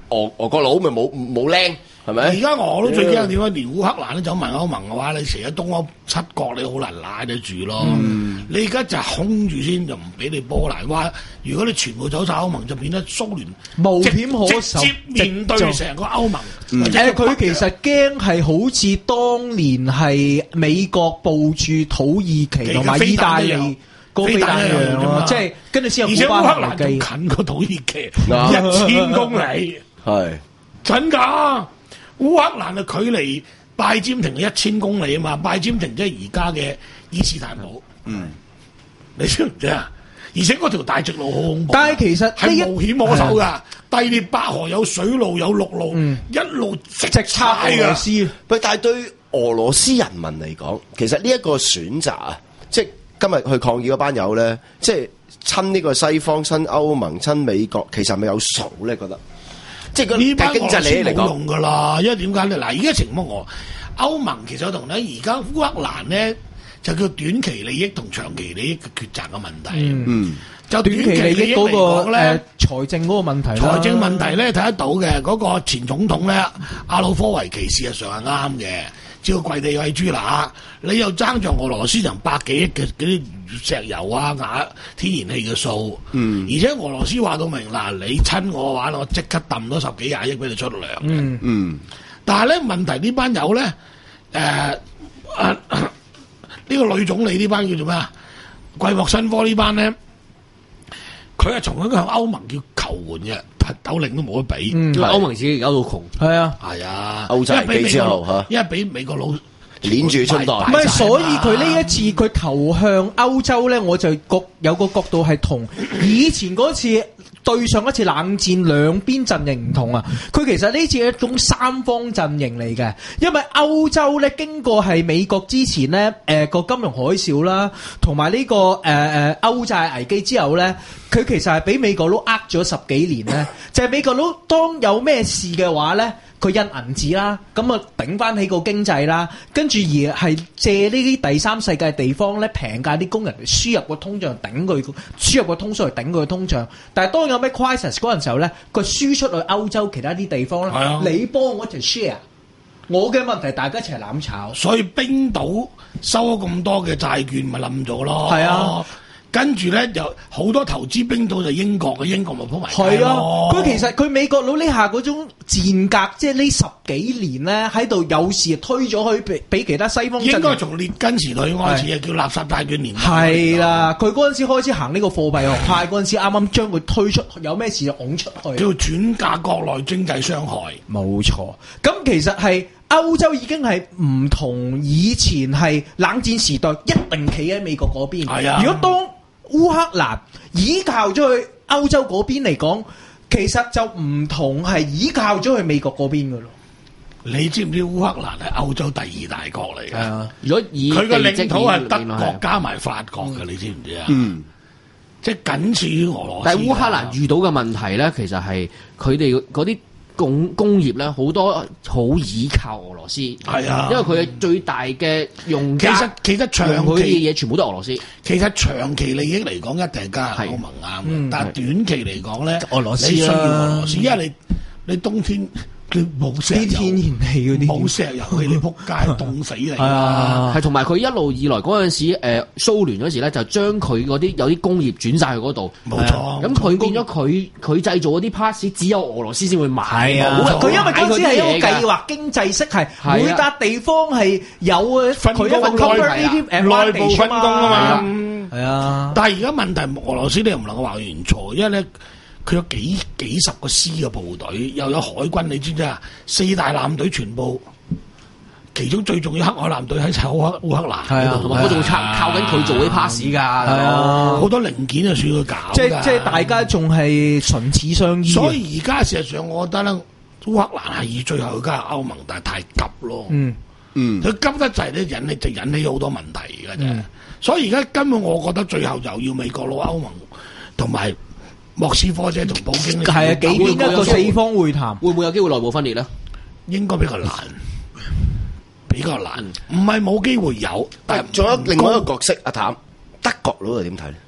俄俄國佬咪冇冇僆係咪？ 而家俄佬最驚點解連烏克蘭都走埋歐盟嘅話，你成日東歐七國你好難拉得住咯。嗯、你而家就空住先，就唔俾你波蘭。話如果你全部走晒歐盟，就變得蘇聯無險可守， 直接面對成個歐盟。 誒，佢、嗯、其實驚係好似當年係美國部署土耳其同埋意大利。個飛彈一樣咯，即係跟住先有古巴而且烏克蘭仲近過土耳其一千公里，係真㗎。烏克蘭嘅距離拜占庭一千公里啊嘛，拜占庭即係而家嘅伊斯坦堡。嗯，你知唔知啊？而且嗰條大直路好恐怖， 但係其實係無險可守㗎。第聶伯河有水路有陸路，嗯、一路直直插俄羅斯。 喂，但係對俄羅斯人民嚟講，其實呢一個選擇啊，即係。今日去抗議嗰班友咧，即係親呢個西方、親歐盟、親美國，其實係咪有數咧？覺得即係呢班經濟利益嚟講冇用噶啦，因為點解咧？嗱，而家情況我歐盟其實同咧，而家烏克蘭咧就叫短期利益同長期利益嘅抉擇嘅問題。嗯，就短期利益嗰個咧財政嗰個問題， 財政問題咧睇得到嘅嗰、嗰個前總統咧阿魯科維奇事實上係啱嘅。照跪地餵豬乸，你又爭着俄羅斯成百幾億嘅嗰啲石油啊、瓦天然氣嘅數，嗯，而且俄羅斯話到明嗱，你親我嘅話，我即刻抌多十幾廿億俾你出糧，嗯嗯。但係咧問題呢班友咧，誒、呃、啊呢、啊這個女總理呢班叫做咩啊？貴莫申科呢班咧，佢係從緊向歐盟叫求援嘅。斗零都冇得比， 因為歐盟自己搞到窮。 係啊， 係啊， 歐債危機之後嚇， 因為俾美國佬攆住春袋。 唔係，所以佢呢一次佢投向歐洲咧，我就覺有個角度係同以前嗰次對上一次冷戰兩邊陣營唔同啊。佢其實呢次係一種三方陣營嚟嘅，因為歐洲咧經過係美國之前咧誒個金融海嘯啦，同埋呢個誒誒歐債危機之後咧。佢其實係俾美國佬呃咗十幾年咧，就係美國佬當有咩事嘅話咧，佢印銀紙啦，咁啊頂翻起個經濟啦，跟住而係借呢啲第三世界地方咧平價啲工人嚟輸入個通脹頂佢，輸入個通縮嚟頂佢個通脹。但係當有咩 crisis 嗰陣時候咧，佢輸出去歐洲其他啲地方咧，啊、你幫我一齊 share， 我嘅問題大家一齊攬炒。 所以冰島收咗咁多嘅債券咪冧咗咯。 係啊。 跟住咧，有好多投資冰島就英國嘅，英國咪鋪埋。 係啊，佢其實佢美國佬呢下嗰種賤格，即係呢十幾年咧喺度有時推咗去俾俾其他西方。 應該從列根時代開始啊，叫垃圾債券年代。 係啦，佢嗰陣時開始行呢個貨幣學派嗰陣時，啱啱將佢推出，有咩事就拱出去。 叫轉嫁國內經濟傷害。 冇錯，咁其實係歐洲已經係唔同以前係冷戰時代一定企喺美國嗰邊。係啊，如果當烏克蘭依靠咗去歐洲嗰邊嚟講，其實就唔同係依靠咗去美國嗰邊噶咯。 你知唔知烏克蘭係歐洲第二大國嚟嘅？ 啊， 如果以佢嘅領土係德國加埋法國嘅，你知唔知啊？嗯，即係僅次於俄羅斯。 但係烏克蘭遇到嘅問題咧，其實係佢哋嗰啲工工業咧，好多好依靠俄羅斯。係啊，因為佢嘅最大嘅用家， 其實其實長期嘅嘢全部都係俄羅斯。 其實長期利益嚟講，一定加歐盟啱。嗯，但係短期嚟講咧， 俄羅斯你需要俄羅斯，因為你你冬天。佢冇石油， 天然氣嗰啲冇石油，佢你仆街凍死你啊！係同埋佢一路以來嗰陣時，誒蘇聯嗰時咧，就將佢嗰啲有啲工業轉晒去嗰度。 冇錯， 咁佢變咗佢佢製造嗰啲 parts 只有俄羅斯先會買。 係啊，佢因為嗰陣時係一個計劃經濟式，係每笪地方係有佢一份 cover 呢啲內部分工啊嘛。 係啊， 但係而家問題，俄羅斯你又唔能夠話完錯，因為咧。佢有幾幾十個師嘅部隊，又有海軍，你知唔知啊？四大艦隊全部，其中最重要黑海艦隊喺烏克烏克蘭， 係啊， 同埋我仲靠靠緊佢做啲 pass 㗎，係啊， 好多零件就算佢搞， 即即係大家仲係唇齒相依。 所以而家事實上，我覺得咧，烏克蘭係以最後加入歐盟，但係太急咯。嗯嗯，佢急得滯咧，引起就引起好多問題㗎啫。嗯、所以而家根本我覺得最後就要美國攞歐盟同埋。莫斯科啫同普京係啊，幾邊一個四方會談， 會唔會有機會內部分裂咧？ 應該比較難，比較難，唔係冇機會有， 但係仲有另外一個角色，阿譚德國佬又點睇咧？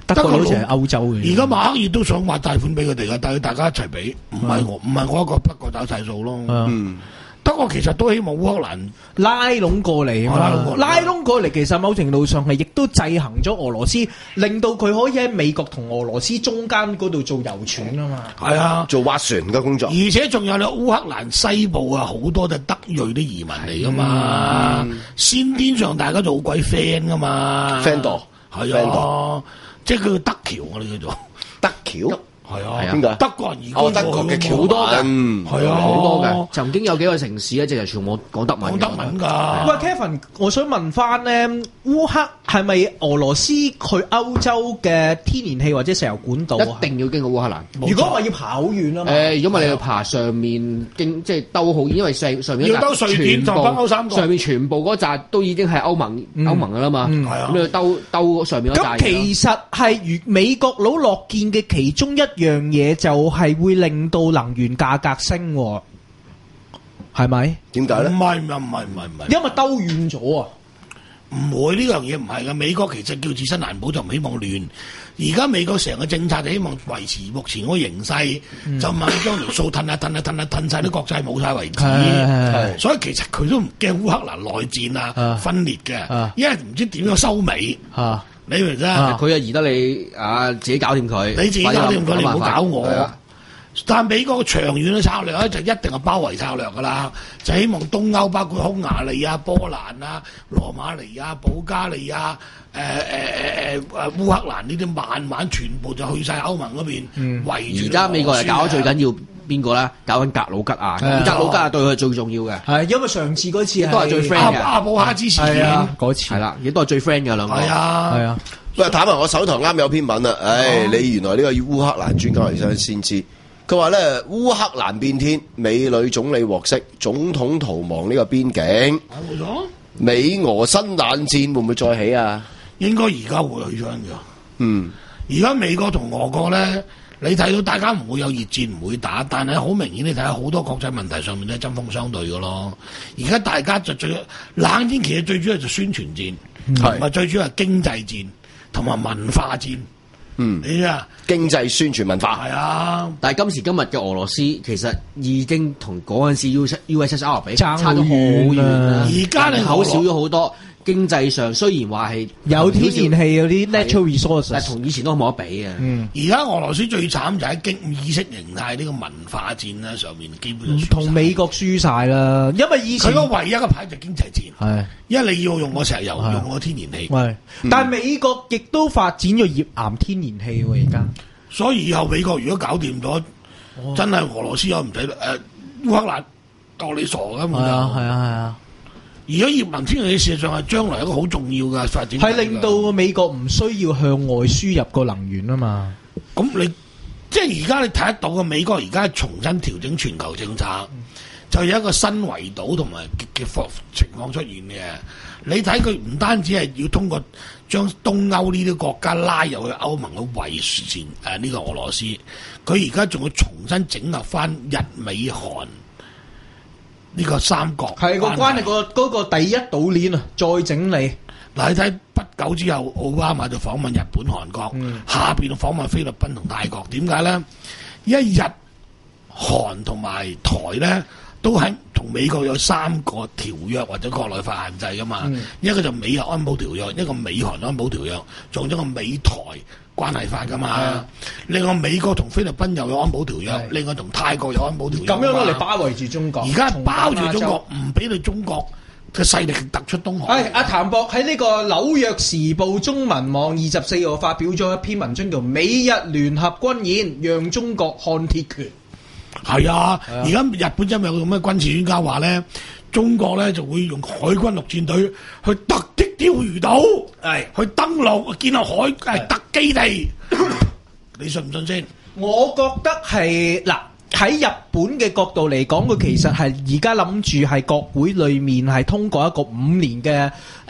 德國好似係歐洲嘅。 而家馬克爾都想話貸款俾佢哋噶，但係大家一齊俾，唔係我唔係我一個德國打晒數咯。嗯，德國其實都希望烏克蘭拉攏過嚟啊嘛，拉攏過嚟其實某程度上係亦都制衡咗俄羅斯，令到佢可以喺美國同俄羅斯中間嗰度做油船啊嘛。 係啊， 做斡旋嘅工作。 而且仲有你烏克蘭西部啊，好多都係德裔啲移民嚟噶嘛，嗯、先天上大家就好鬼 friend 噶嘛 ，friend 度係啊。即係佢德僑，我哋叫做德僑， 係啊， 點解？ 德國人移居德國嘅僑好多嘅， 係啊， 好多嘅。曾經有幾個城市咧，即係全部講德文。 講德文㗎。 喂 Kevin，我想問翻咧，烏克係咪俄羅斯去歐洲嘅天然氣或者石油管道？ 一定要經過烏克蘭。 如果唔係要爬好遠啊嘛。 誒，如果唔係你要爬上面經，即係兜好遠，因為上上面要兜瑞典就北歐三個， 上面全部嗰扎都已經係歐盟歐盟㗎啦嘛。係啊，咁你要兜兜上面嗰扎。 咁其實係如美國佬樂見嘅其中一樣嘢，就係會令到能源價格升，係咪？ 點解咧？ 唔係唔係唔係唔係， 因為兜遠咗啊！ 唔會呢樣嘢唔係㗎，美國其實叫自身難保就唔希望亂。而家美國成個政策就希望維持目前嗰個形勢，嗯、就慢慢將條數褪下褪下褪下褪晒啲國債冇晒為止。嗯、所以其實佢都唔驚烏克蘭內戰啊、啊分裂嘅，啊、因為唔知點樣收尾。啊、你明唔明啊？ 佢又宜得你啊自己搞掂佢， 你自己搞掂佢，你唔好搞我。但美國長遠嘅策略咧，就一定係包圍策略噶啦，就希望東歐包括匈牙利啊、波蘭啊、羅馬尼亞、保加利亞、誒誒誒誒誒烏克蘭呢啲，慢慢全部就去晒歐盟嗰邊圍住。 而家美國係搞得最緊要邊個咧？搞緊格魯吉亞，格魯吉亞對佢係最重要嘅。係因為上次嗰次都係最 friend 嘅。 阿布哈之前嗰次係啦，亦都係最 friend 嘅兩個。 係啊， 係啊。 喂，坦白我手頭啱有篇文啦，唉，你原來呢個烏克蘭專家嚟先先知。佢話咧，烏克蘭變天，美女總理獲釋，總統逃亡呢個邊境。 冇錯。 美俄新冷戰會唔會再起啊？ 應該而家會起咗嘅。 嗯， 而家美國同俄國咧，你睇到大家唔會有熱戰，唔會打，但係好明顯你睇下好多國際問題上面咧針鋒相對嘅咯。而家大家就最冷戰其實最主要就宣傳戰，同埋、嗯、最主要係經濟戰同埋文化戰。 嗯， 你啊， 經濟宣傳文化係啊， 但係今時今日嘅俄羅斯其實已經同嗰陣時 U U S S R 比差咗好遠啦， 而家你口少咗好多。經濟上雖然話係有天然氣嗰啲 natural resources， 但係同以前都冇得比嘅。 嗯，而家俄羅斯最慘就喺經意識形態呢個文化戰咧上面，基本上同美國輸晒啦。因為以前佢個唯一嘅牌就經濟戰， 係是因為你要用我石油，用我天然氣。 係，嗯、但係美國亦都發展咗頁岩天然氣喎，而家。 所以以後美國如果搞掂咗，哦、真係俄羅斯我唔使誒烏克蘭當你傻㗎嘛。係啊，係啊，係啊。 而家頁岩天然氣事實上係將來一個好重要嘅發展， 係令到美國唔需要向外輸入個能源啊嘛。 咁你即係而家你睇得到嘅美國而家重新調整全球政策，嗯、就有一個新圍堵同埋嘅情況出現嘅。你睇佢唔單止係要通過將東歐呢啲國家拉入去歐盟嘅圍線誒呢個俄羅斯，佢而家仲要重新整合翻日美韓。呢個三國係個關係個嗰個第一島鏈啊，再整理嗱，你睇不久之後奧巴馬就訪問日本、韓國，嗯、下邊訪問菲律賓同泰國，點解咧？一日韓同埋台咧都喺同美國有三個條約或者國內法限制噶嘛，嗯、一個就美日安保條約，一個美韓安保條約，仲有一個美台關係法噶嘛。嗯、另外美國同菲律賓又有安保條約，嗯、另外同泰國有安保條約。 咁樣攞嚟包圍住中國， 而家包住中國，唔俾你中國嘅勢力突出東海。 係阿譚博喺呢個紐約時報中文網二十四號發表咗一篇文章，叫《美日聯合軍演，讓中國看鐵拳》。 係啊，而家、啊、日本因為有個咩軍事專家話咧，中國咧就會用海軍陸戰隊去突擊釣魚島，係是去登陸建立海誒特基地，你信唔信先？ 我覺得係嗱。喺日本嘅角度嚟講，佢其實係而家諗住係國會裏面係通過一個五年嘅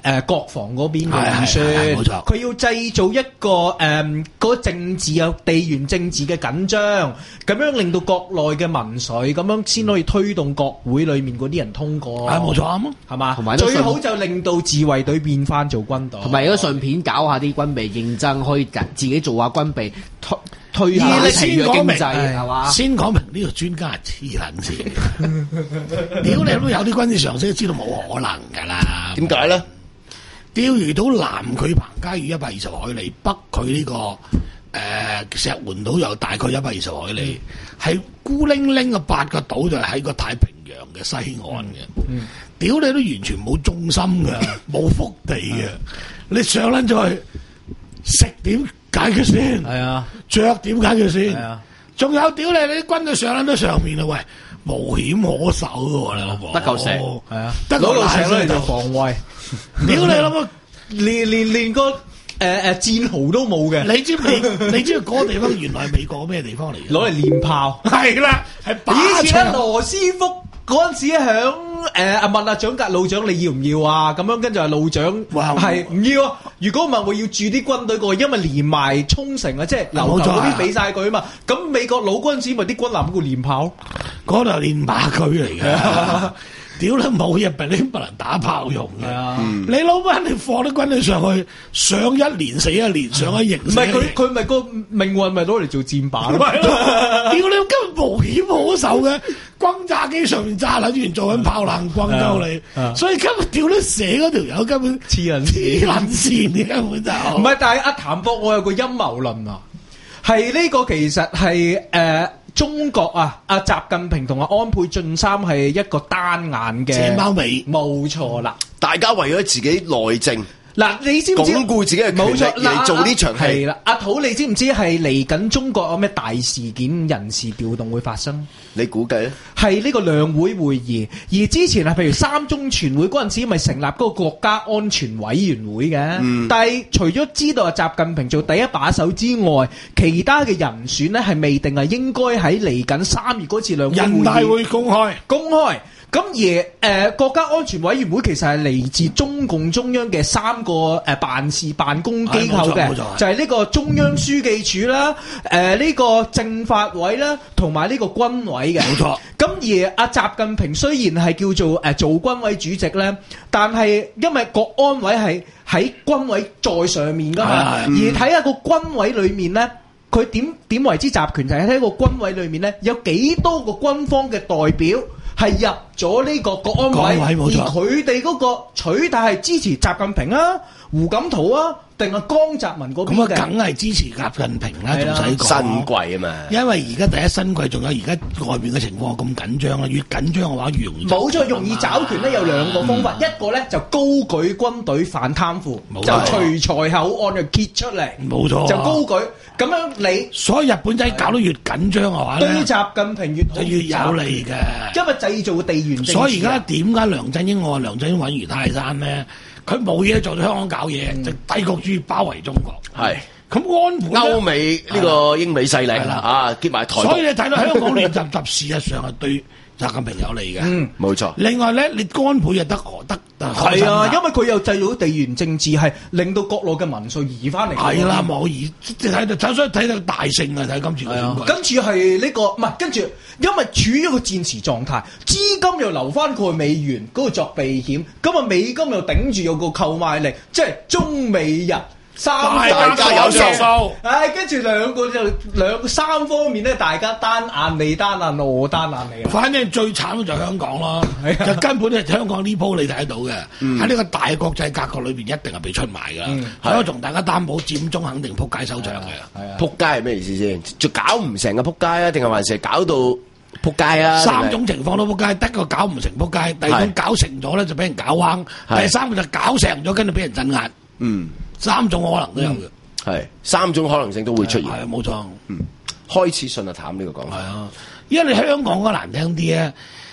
誒國防嗰邊嘅預算，冇錯。佢要製造一個誒嗰個政治啊地緣政治嘅緊張，咁樣令到國內嘅民粹，咁樣先可以推動國會裏面嗰啲人通過。 係冇錯啱啊， 係嘛？同埋最好就令到自衛隊變翻做軍隊， 同埋如果順便搞下啲軍備競爭，可以自己做下軍備推推下啲疲弱經濟，係嘛？ 先講明呢個專家係黐撚線，屌你都有啲軍事常識，知道冇可能㗎啦。 點解咧？ 釣魚島南距彭佳嶼一百二十海里，北距呢、這個誒、呃、石門島又大概一百二十海里，係、嗯、孤零零嘅八個島就喺個太平洋嘅西岸嘅。屌、嗯、你都完全冇中心嘅，冇腹地嘅，嗯、你上撚咗去食點解決先？係啊，着點解決先？係啊，仲有屌你，你啲軍隊上撚咗上面啊喂！無險可守嘅喎，老婆得嚿石，係啊，得嚿石嚟做防衛。屌你諗個，連連連個誒誒戰壕都冇嘅。你知美？你知嗰個地方原來係美國咩地方嚟嘅？攞嚟練炮。係啦，係以前羅斯福嗰陣時響誒啊問阿蔣格老長你要唔要啊？咁樣跟住阿老長係唔要啊。如果唔係，我要駐啲軍隊過去，因為連埋沖繩啊，即係琉球嗰啲俾晒佢啊嘛。咁美國佬嗰陣時咪啲軍艦喺度練炮。嗰度係練馬區嚟嘅，屌你冇嘢俾你不能打炮用嘅。嗯、你老闆你放啲軍隊上去，上一年死一年，上一營。唔係佢佢咪個命運咪攞嚟做戰靶咯？屌你根本無險可守嘅，轟炸機上面炸撚完做緊炮彈轟鳩你，啊、所以根本屌你死嗰條友根本黐人黐撚線嘅根本就。唔係，但係阿譚博我有個陰謀論啊，係呢個其實係誒。呃中國啊，阿習近平同阿安倍晉三係一個單眼嘅蛇貓尾，冇錯啦。大家為咗自己內政，嗱，你知唔知鞏固自己嘅權力嚟做呢場戲？係啦，阿土，你知唔知係嚟緊中國有咩大事件、人事調動會發生？你估計咧？係呢個兩會會議，而之前啊，譬如三中全會嗰陣時，咪成立嗰個國家安全委員會嘅。嗯、但係除咗知道阿習近平做第一把手之外，其他嘅人選咧係未定，係應該喺嚟緊三月嗰次兩會會議人大會公開公開。咁而誒、呃、國家安全委員會其實係嚟自中共中央嘅三個誒、呃、辦事辦公機構嘅，就係呢個中央書記處啦，誒呢、嗯呃這個政法委啦，同埋呢個軍委嘅。冇錯。咁而阿習近平雖然係叫做誒、呃、做軍委主席咧，但係因為國安委係喺軍委在上面噶嘛，嗯、而睇下個軍委裏面咧，佢點點為之集權，就係睇個軍委裏面咧有幾多個軍方嘅代表。係入咗呢個國安委，而佢哋嗰個取態係支持習近平啊、胡錦濤啊，定係江澤民嗰邊嘅？咁啊，梗係支持習近平啦，仲使講新貴啊嘛。因為而家第一新貴，仲有而家外邊嘅情況咁緊張啦，越緊張嘅話越容易。冇錯，容易找權咧有兩個方法，嗯、一個咧就高舉軍隊反貪腐，就除財口案就揭出嚟，冇錯，就高舉。咁樣你，所以日本仔搞到越緊張嘅話咧，對習近平越就越有利嘅，因為製造地緣政治。所以而家點解梁振英我話梁振英穩如泰山咧？佢冇嘢做，到香港搞嘢，嗯、就帝國主義包圍中國。係咁安倍歐美呢個英美勢力啦，啊結埋台。所以你睇到香港亂習習，事實上係對習近平有利嘅。嗯，冇錯。另外咧，你安倍又得何得？係啊，因為佢又製造地緣政治，係令到國內嘅民粹移翻嚟。係啦，冇移，即係睇到，所以睇到大勝啊！睇今次嘅選舉。跟住係呢個唔係，跟住因為處於一個戰時狀態，資金又流翻過去美元嗰度作避險，咁啊美金又頂住有個購買力，即係中美日。三大家有數，唉，跟住兩個就兩三方面咧，大家單眼你單眼我單眼你。反正最慘就香港咯，就根本咧香港呢鋪你睇到嘅，喺呢個大國際格局裏邊一定係被出賣噶。所以同大家擔保，佔中肯定撲街收場嘅。係啊，撲街係咩意思先？就搞唔成嘅撲街啊？定係還是搞到撲街啊？三種情況都撲街，得個搞唔成撲街，第二種搞成咗咧就俾人搞彎，第三個就搞成咗跟住俾人鎮壓。嗯。三種可能都有嘅，係、嗯、三種可能性都會出現，係啊，冇錯。嗯，開始信阿譚呢個講法，係啊，因為你香港嗰難聽啲咧，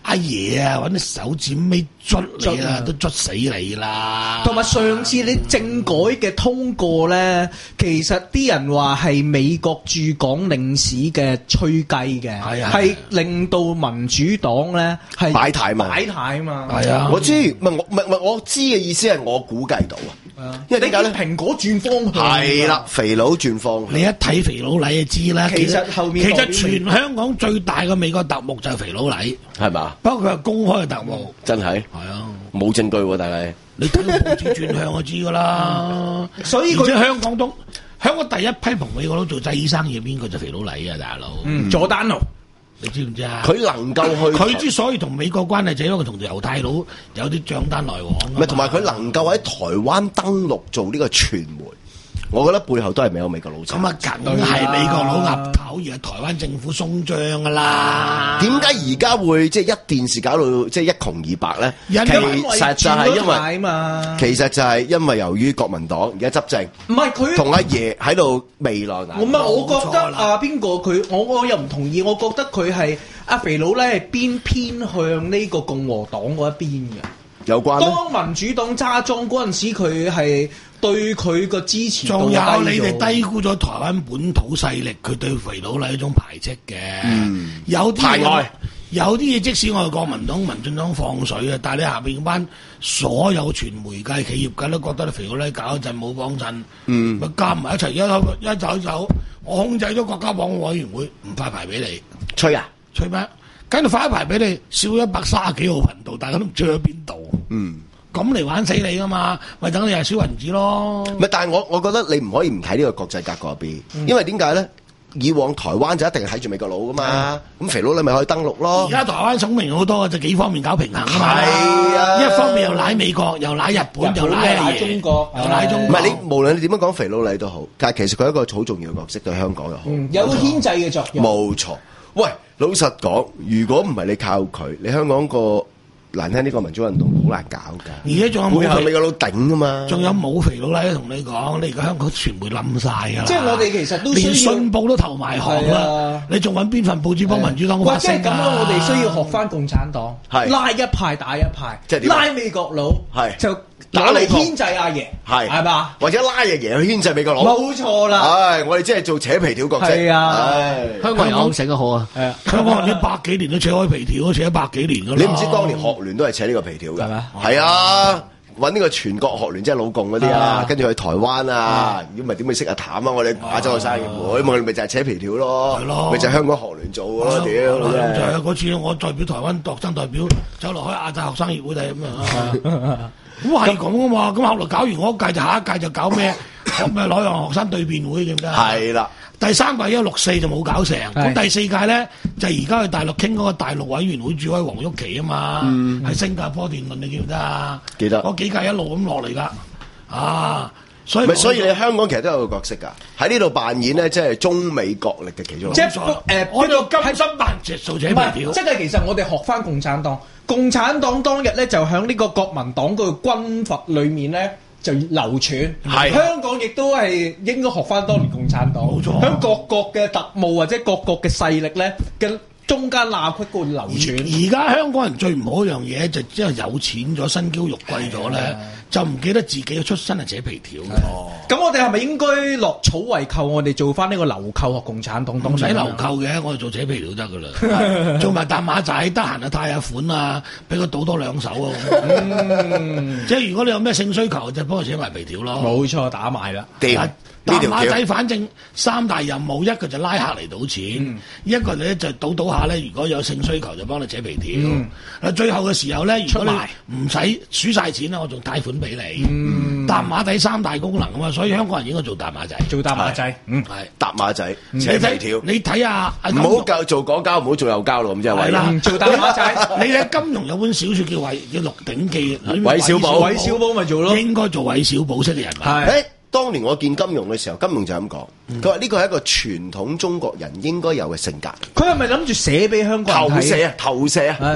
阿爺啊，揾啲手指尾捽你啦，都捽死你啦！ 同埋上次你政改嘅通過咧，其實啲人話係美國駐港領事嘅吹雞嘅，係啊，係令到民主黨咧係擺態嘛， 擺態啊嘛， 係啊，我知，唔係我唔係我知嘅意思係我估計到啊，因為點解咧？ 蘋果轉方向係啦，肥佬轉方向， 你一睇肥佬黎就知啦。 其實後面其實全香港最大嘅美國特務就係肥佬黎，係嘛？不過佢係公開嘅特務， 真係係啊，冇證據喎，但係你睇到報紙轉向就知噶啦。 所以而且香港都香港第一批同美國佬做製衣生意邊個就肥佬黎啊，大佬。 嗯，佐丹奴， 你知唔知啊？ 佢能夠去， 佢之所以同美國關係，就因為佢同猶太佬有啲帳單來往。 唔係，同埋佢能夠喺台灣登陸做呢個傳媒。我覺得背後都係未有美國佬。 咁啊，梗係美國佬岌頭，而係台灣政府鬆章噶啦。 點解而家會即係一電視搞到即係一窮二白咧？其實就係因為，其實就係因為由於國民黨而家執政， 唔係佢同阿爺喺度未來。 唔係，我覺得啊，邊個佢我我又唔同意，我覺得佢係阿肥佬咧係邊偏向呢個共和黨嗰一邊嘅。 有關當民主黨揸莊嗰陣時，佢係對佢個支持度低咗。 仲有你哋低估咗台灣本土勢力，佢對肥佬黎一種排斥嘅。嗯，有啲排外，有啲嘢即使我係國民黨、民進黨放水啊，但係你下邊班所有傳媒界、企業界都覺得你肥佬黎搞一陣冇幫襯，嗯，咪加埋一齊一一走走，我控制咗國家網委員會，唔發牌俾你。 吹啊！ 吹咩？跟住發一牌俾你，少一百三十幾號頻道，大家都唔知去邊度。嗯，咁嚟玩死你噶嘛？咪等你係小銀紙咯。 唔係，但係我我覺得你唔可以唔睇呢個國際格局入邊，嗯、因為點解咧？以往台灣就一定係睇住美國佬噶嘛，咁、嗯、肥佬你咪可以登陸咯。 而家台灣聰明好多，就幾方面搞平衡啊嘛。 係啊， 一方面又賴美國，又賴日本，日本又賴中國，又賴中國。 唔係你無論你點樣講肥佬黎都好，但係其實佢係一個好重要嘅角色對香港又好， 嗯、有個牽制嘅作用。 冇錯。喂，老實講，如果唔係你靠佢，你香港個難聽呢個民主運動好難搞㗎。 而家仲有背後美國佬頂㗎嘛？ 仲有冇肥佬黎同你講？你而家香港傳媒冧晒㗎啦！ 即係我哋其實都需要連信報都投埋行啦。你仲揾邊份報紙幫民主黨發聲啊？ 即係咁樣，我哋需要學翻共產黨，拉一派打一派，即係拉美國佬，就打嚟牽制阿爺，係係嘛？ 或者拉阿爺去牽制美國佬， 冇錯啦。 唉，我哋即係做扯皮條角色。係啊， 香港人好醒得好啊。 係啊， 香港人呢百幾年都扯開皮條，都扯咗百幾年㗎啦。 你唔知當年學聯都係扯呢個皮條㗎？係咪？係啊。揾呢個全國學聯即係老共嗰啲啊，跟住去台灣啊，如果唔係點會識阿譚啊？我哋亞洲嘅生意會，咪咪就係扯皮條咯，咪就係香港學聯做咯，屌！ 就係嗰次我代表台灣度身代表走落去亞洲學生協會睇咁啊，咁係咁噶嘛，咁後來搞完嗰一屆就下一屆就搞咩？咩攞樣學生對辯會記唔記得？係啦。第三屆因為六四就冇搞成，咁第四屆咧就而家去大陸傾嗰個大陸委員會主委黃毓祺啊嘛，喺、嗯、新加坡辯論你記唔記得啊？記得。嗰幾屆一路咁落嚟噶，啊，所以所以你香港其實都有個角色㗎，喺呢度扮演咧，即係中美角力嘅其中一個。 即係誒，呃、 我就甘心扮隻數者皮條。 即係其實我哋學翻共產黨，共產黨當日咧就喺呢個國民黨嗰個軍閥裏面咧。就流傳，係香港亦都係應該學翻當年共產黨，冇錯。喺各國嘅特務或者各國嘅勢力咧嘅中間罅隙嗰度流傳。 而家香港人最唔好一樣嘢就即係有錢咗，身嬌肉貴咗咧，就唔記得自己嘅出身係扯皮條。 哦，咁我哋係咪應該落草為寇？我哋做翻呢個流寇學共產黨， 唔使流寇嘅，我哋做扯皮條得噶啦。做埋搭馬仔，得閒啊貸下款啊，俾佢賭多兩手啊。嗯、即係如果你有咩性需求，就幫佢扯埋皮條咯。 冇錯，打埋啦。 搭馬仔反正三大任務，一個就拉客嚟賭錢，嗯、一個咧就賭賭下咧。如果有性需求，就幫你扯皮條。啊、嗯，最後嘅時候咧，如果你唔使輸晒錢啦，我仲貸款俾你。嗯，搭馬仔三大功能啊嘛，所以香港人應該做搭馬仔， 做搭馬仔。嗯， 係搭馬仔扯皮條。 你睇下，唔好教做港交，唔好做右交咯，咁即係。係啦， 做搭馬仔。 你喺金庸有本小説叫韋叫《鹿鼎記》， 韋小寶， 韋小寶咪做咯。 應該做韋小寶式嘅人物。 係。當年我見金庸嘅時候，金庸就咁講，佢話呢個係一個傳統中國人應該有嘅性格。 佢係咪諗住寫俾香港人睇？ 投射啊，投射啊！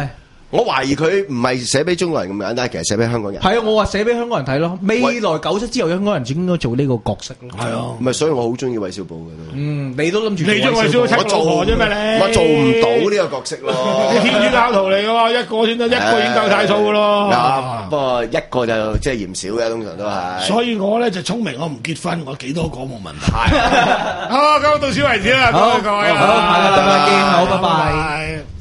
我懷疑佢唔係寫俾中國人咁簡單，其實寫俾香港人。 係啊，我話寫俾香港人睇咯。未來九七之後，香港人應該做呢個角色咯。係啊， 唔係，所以我好中意韋小寶嘅都。 嗯，你都諗住你中韋小寶七老婆啫咩你？ 我做唔到呢個角色咯。 你天主教徒嚟嘅喎，一個先得，一個已經夠太數嘅咯。 不過一個就即係嫌少嘅，通常都係。 所以我咧就聰明，我唔結婚，我幾多個冇問題。好，咁到此為止啦，多謝各位。 好，下個禮拜見，好，拜拜。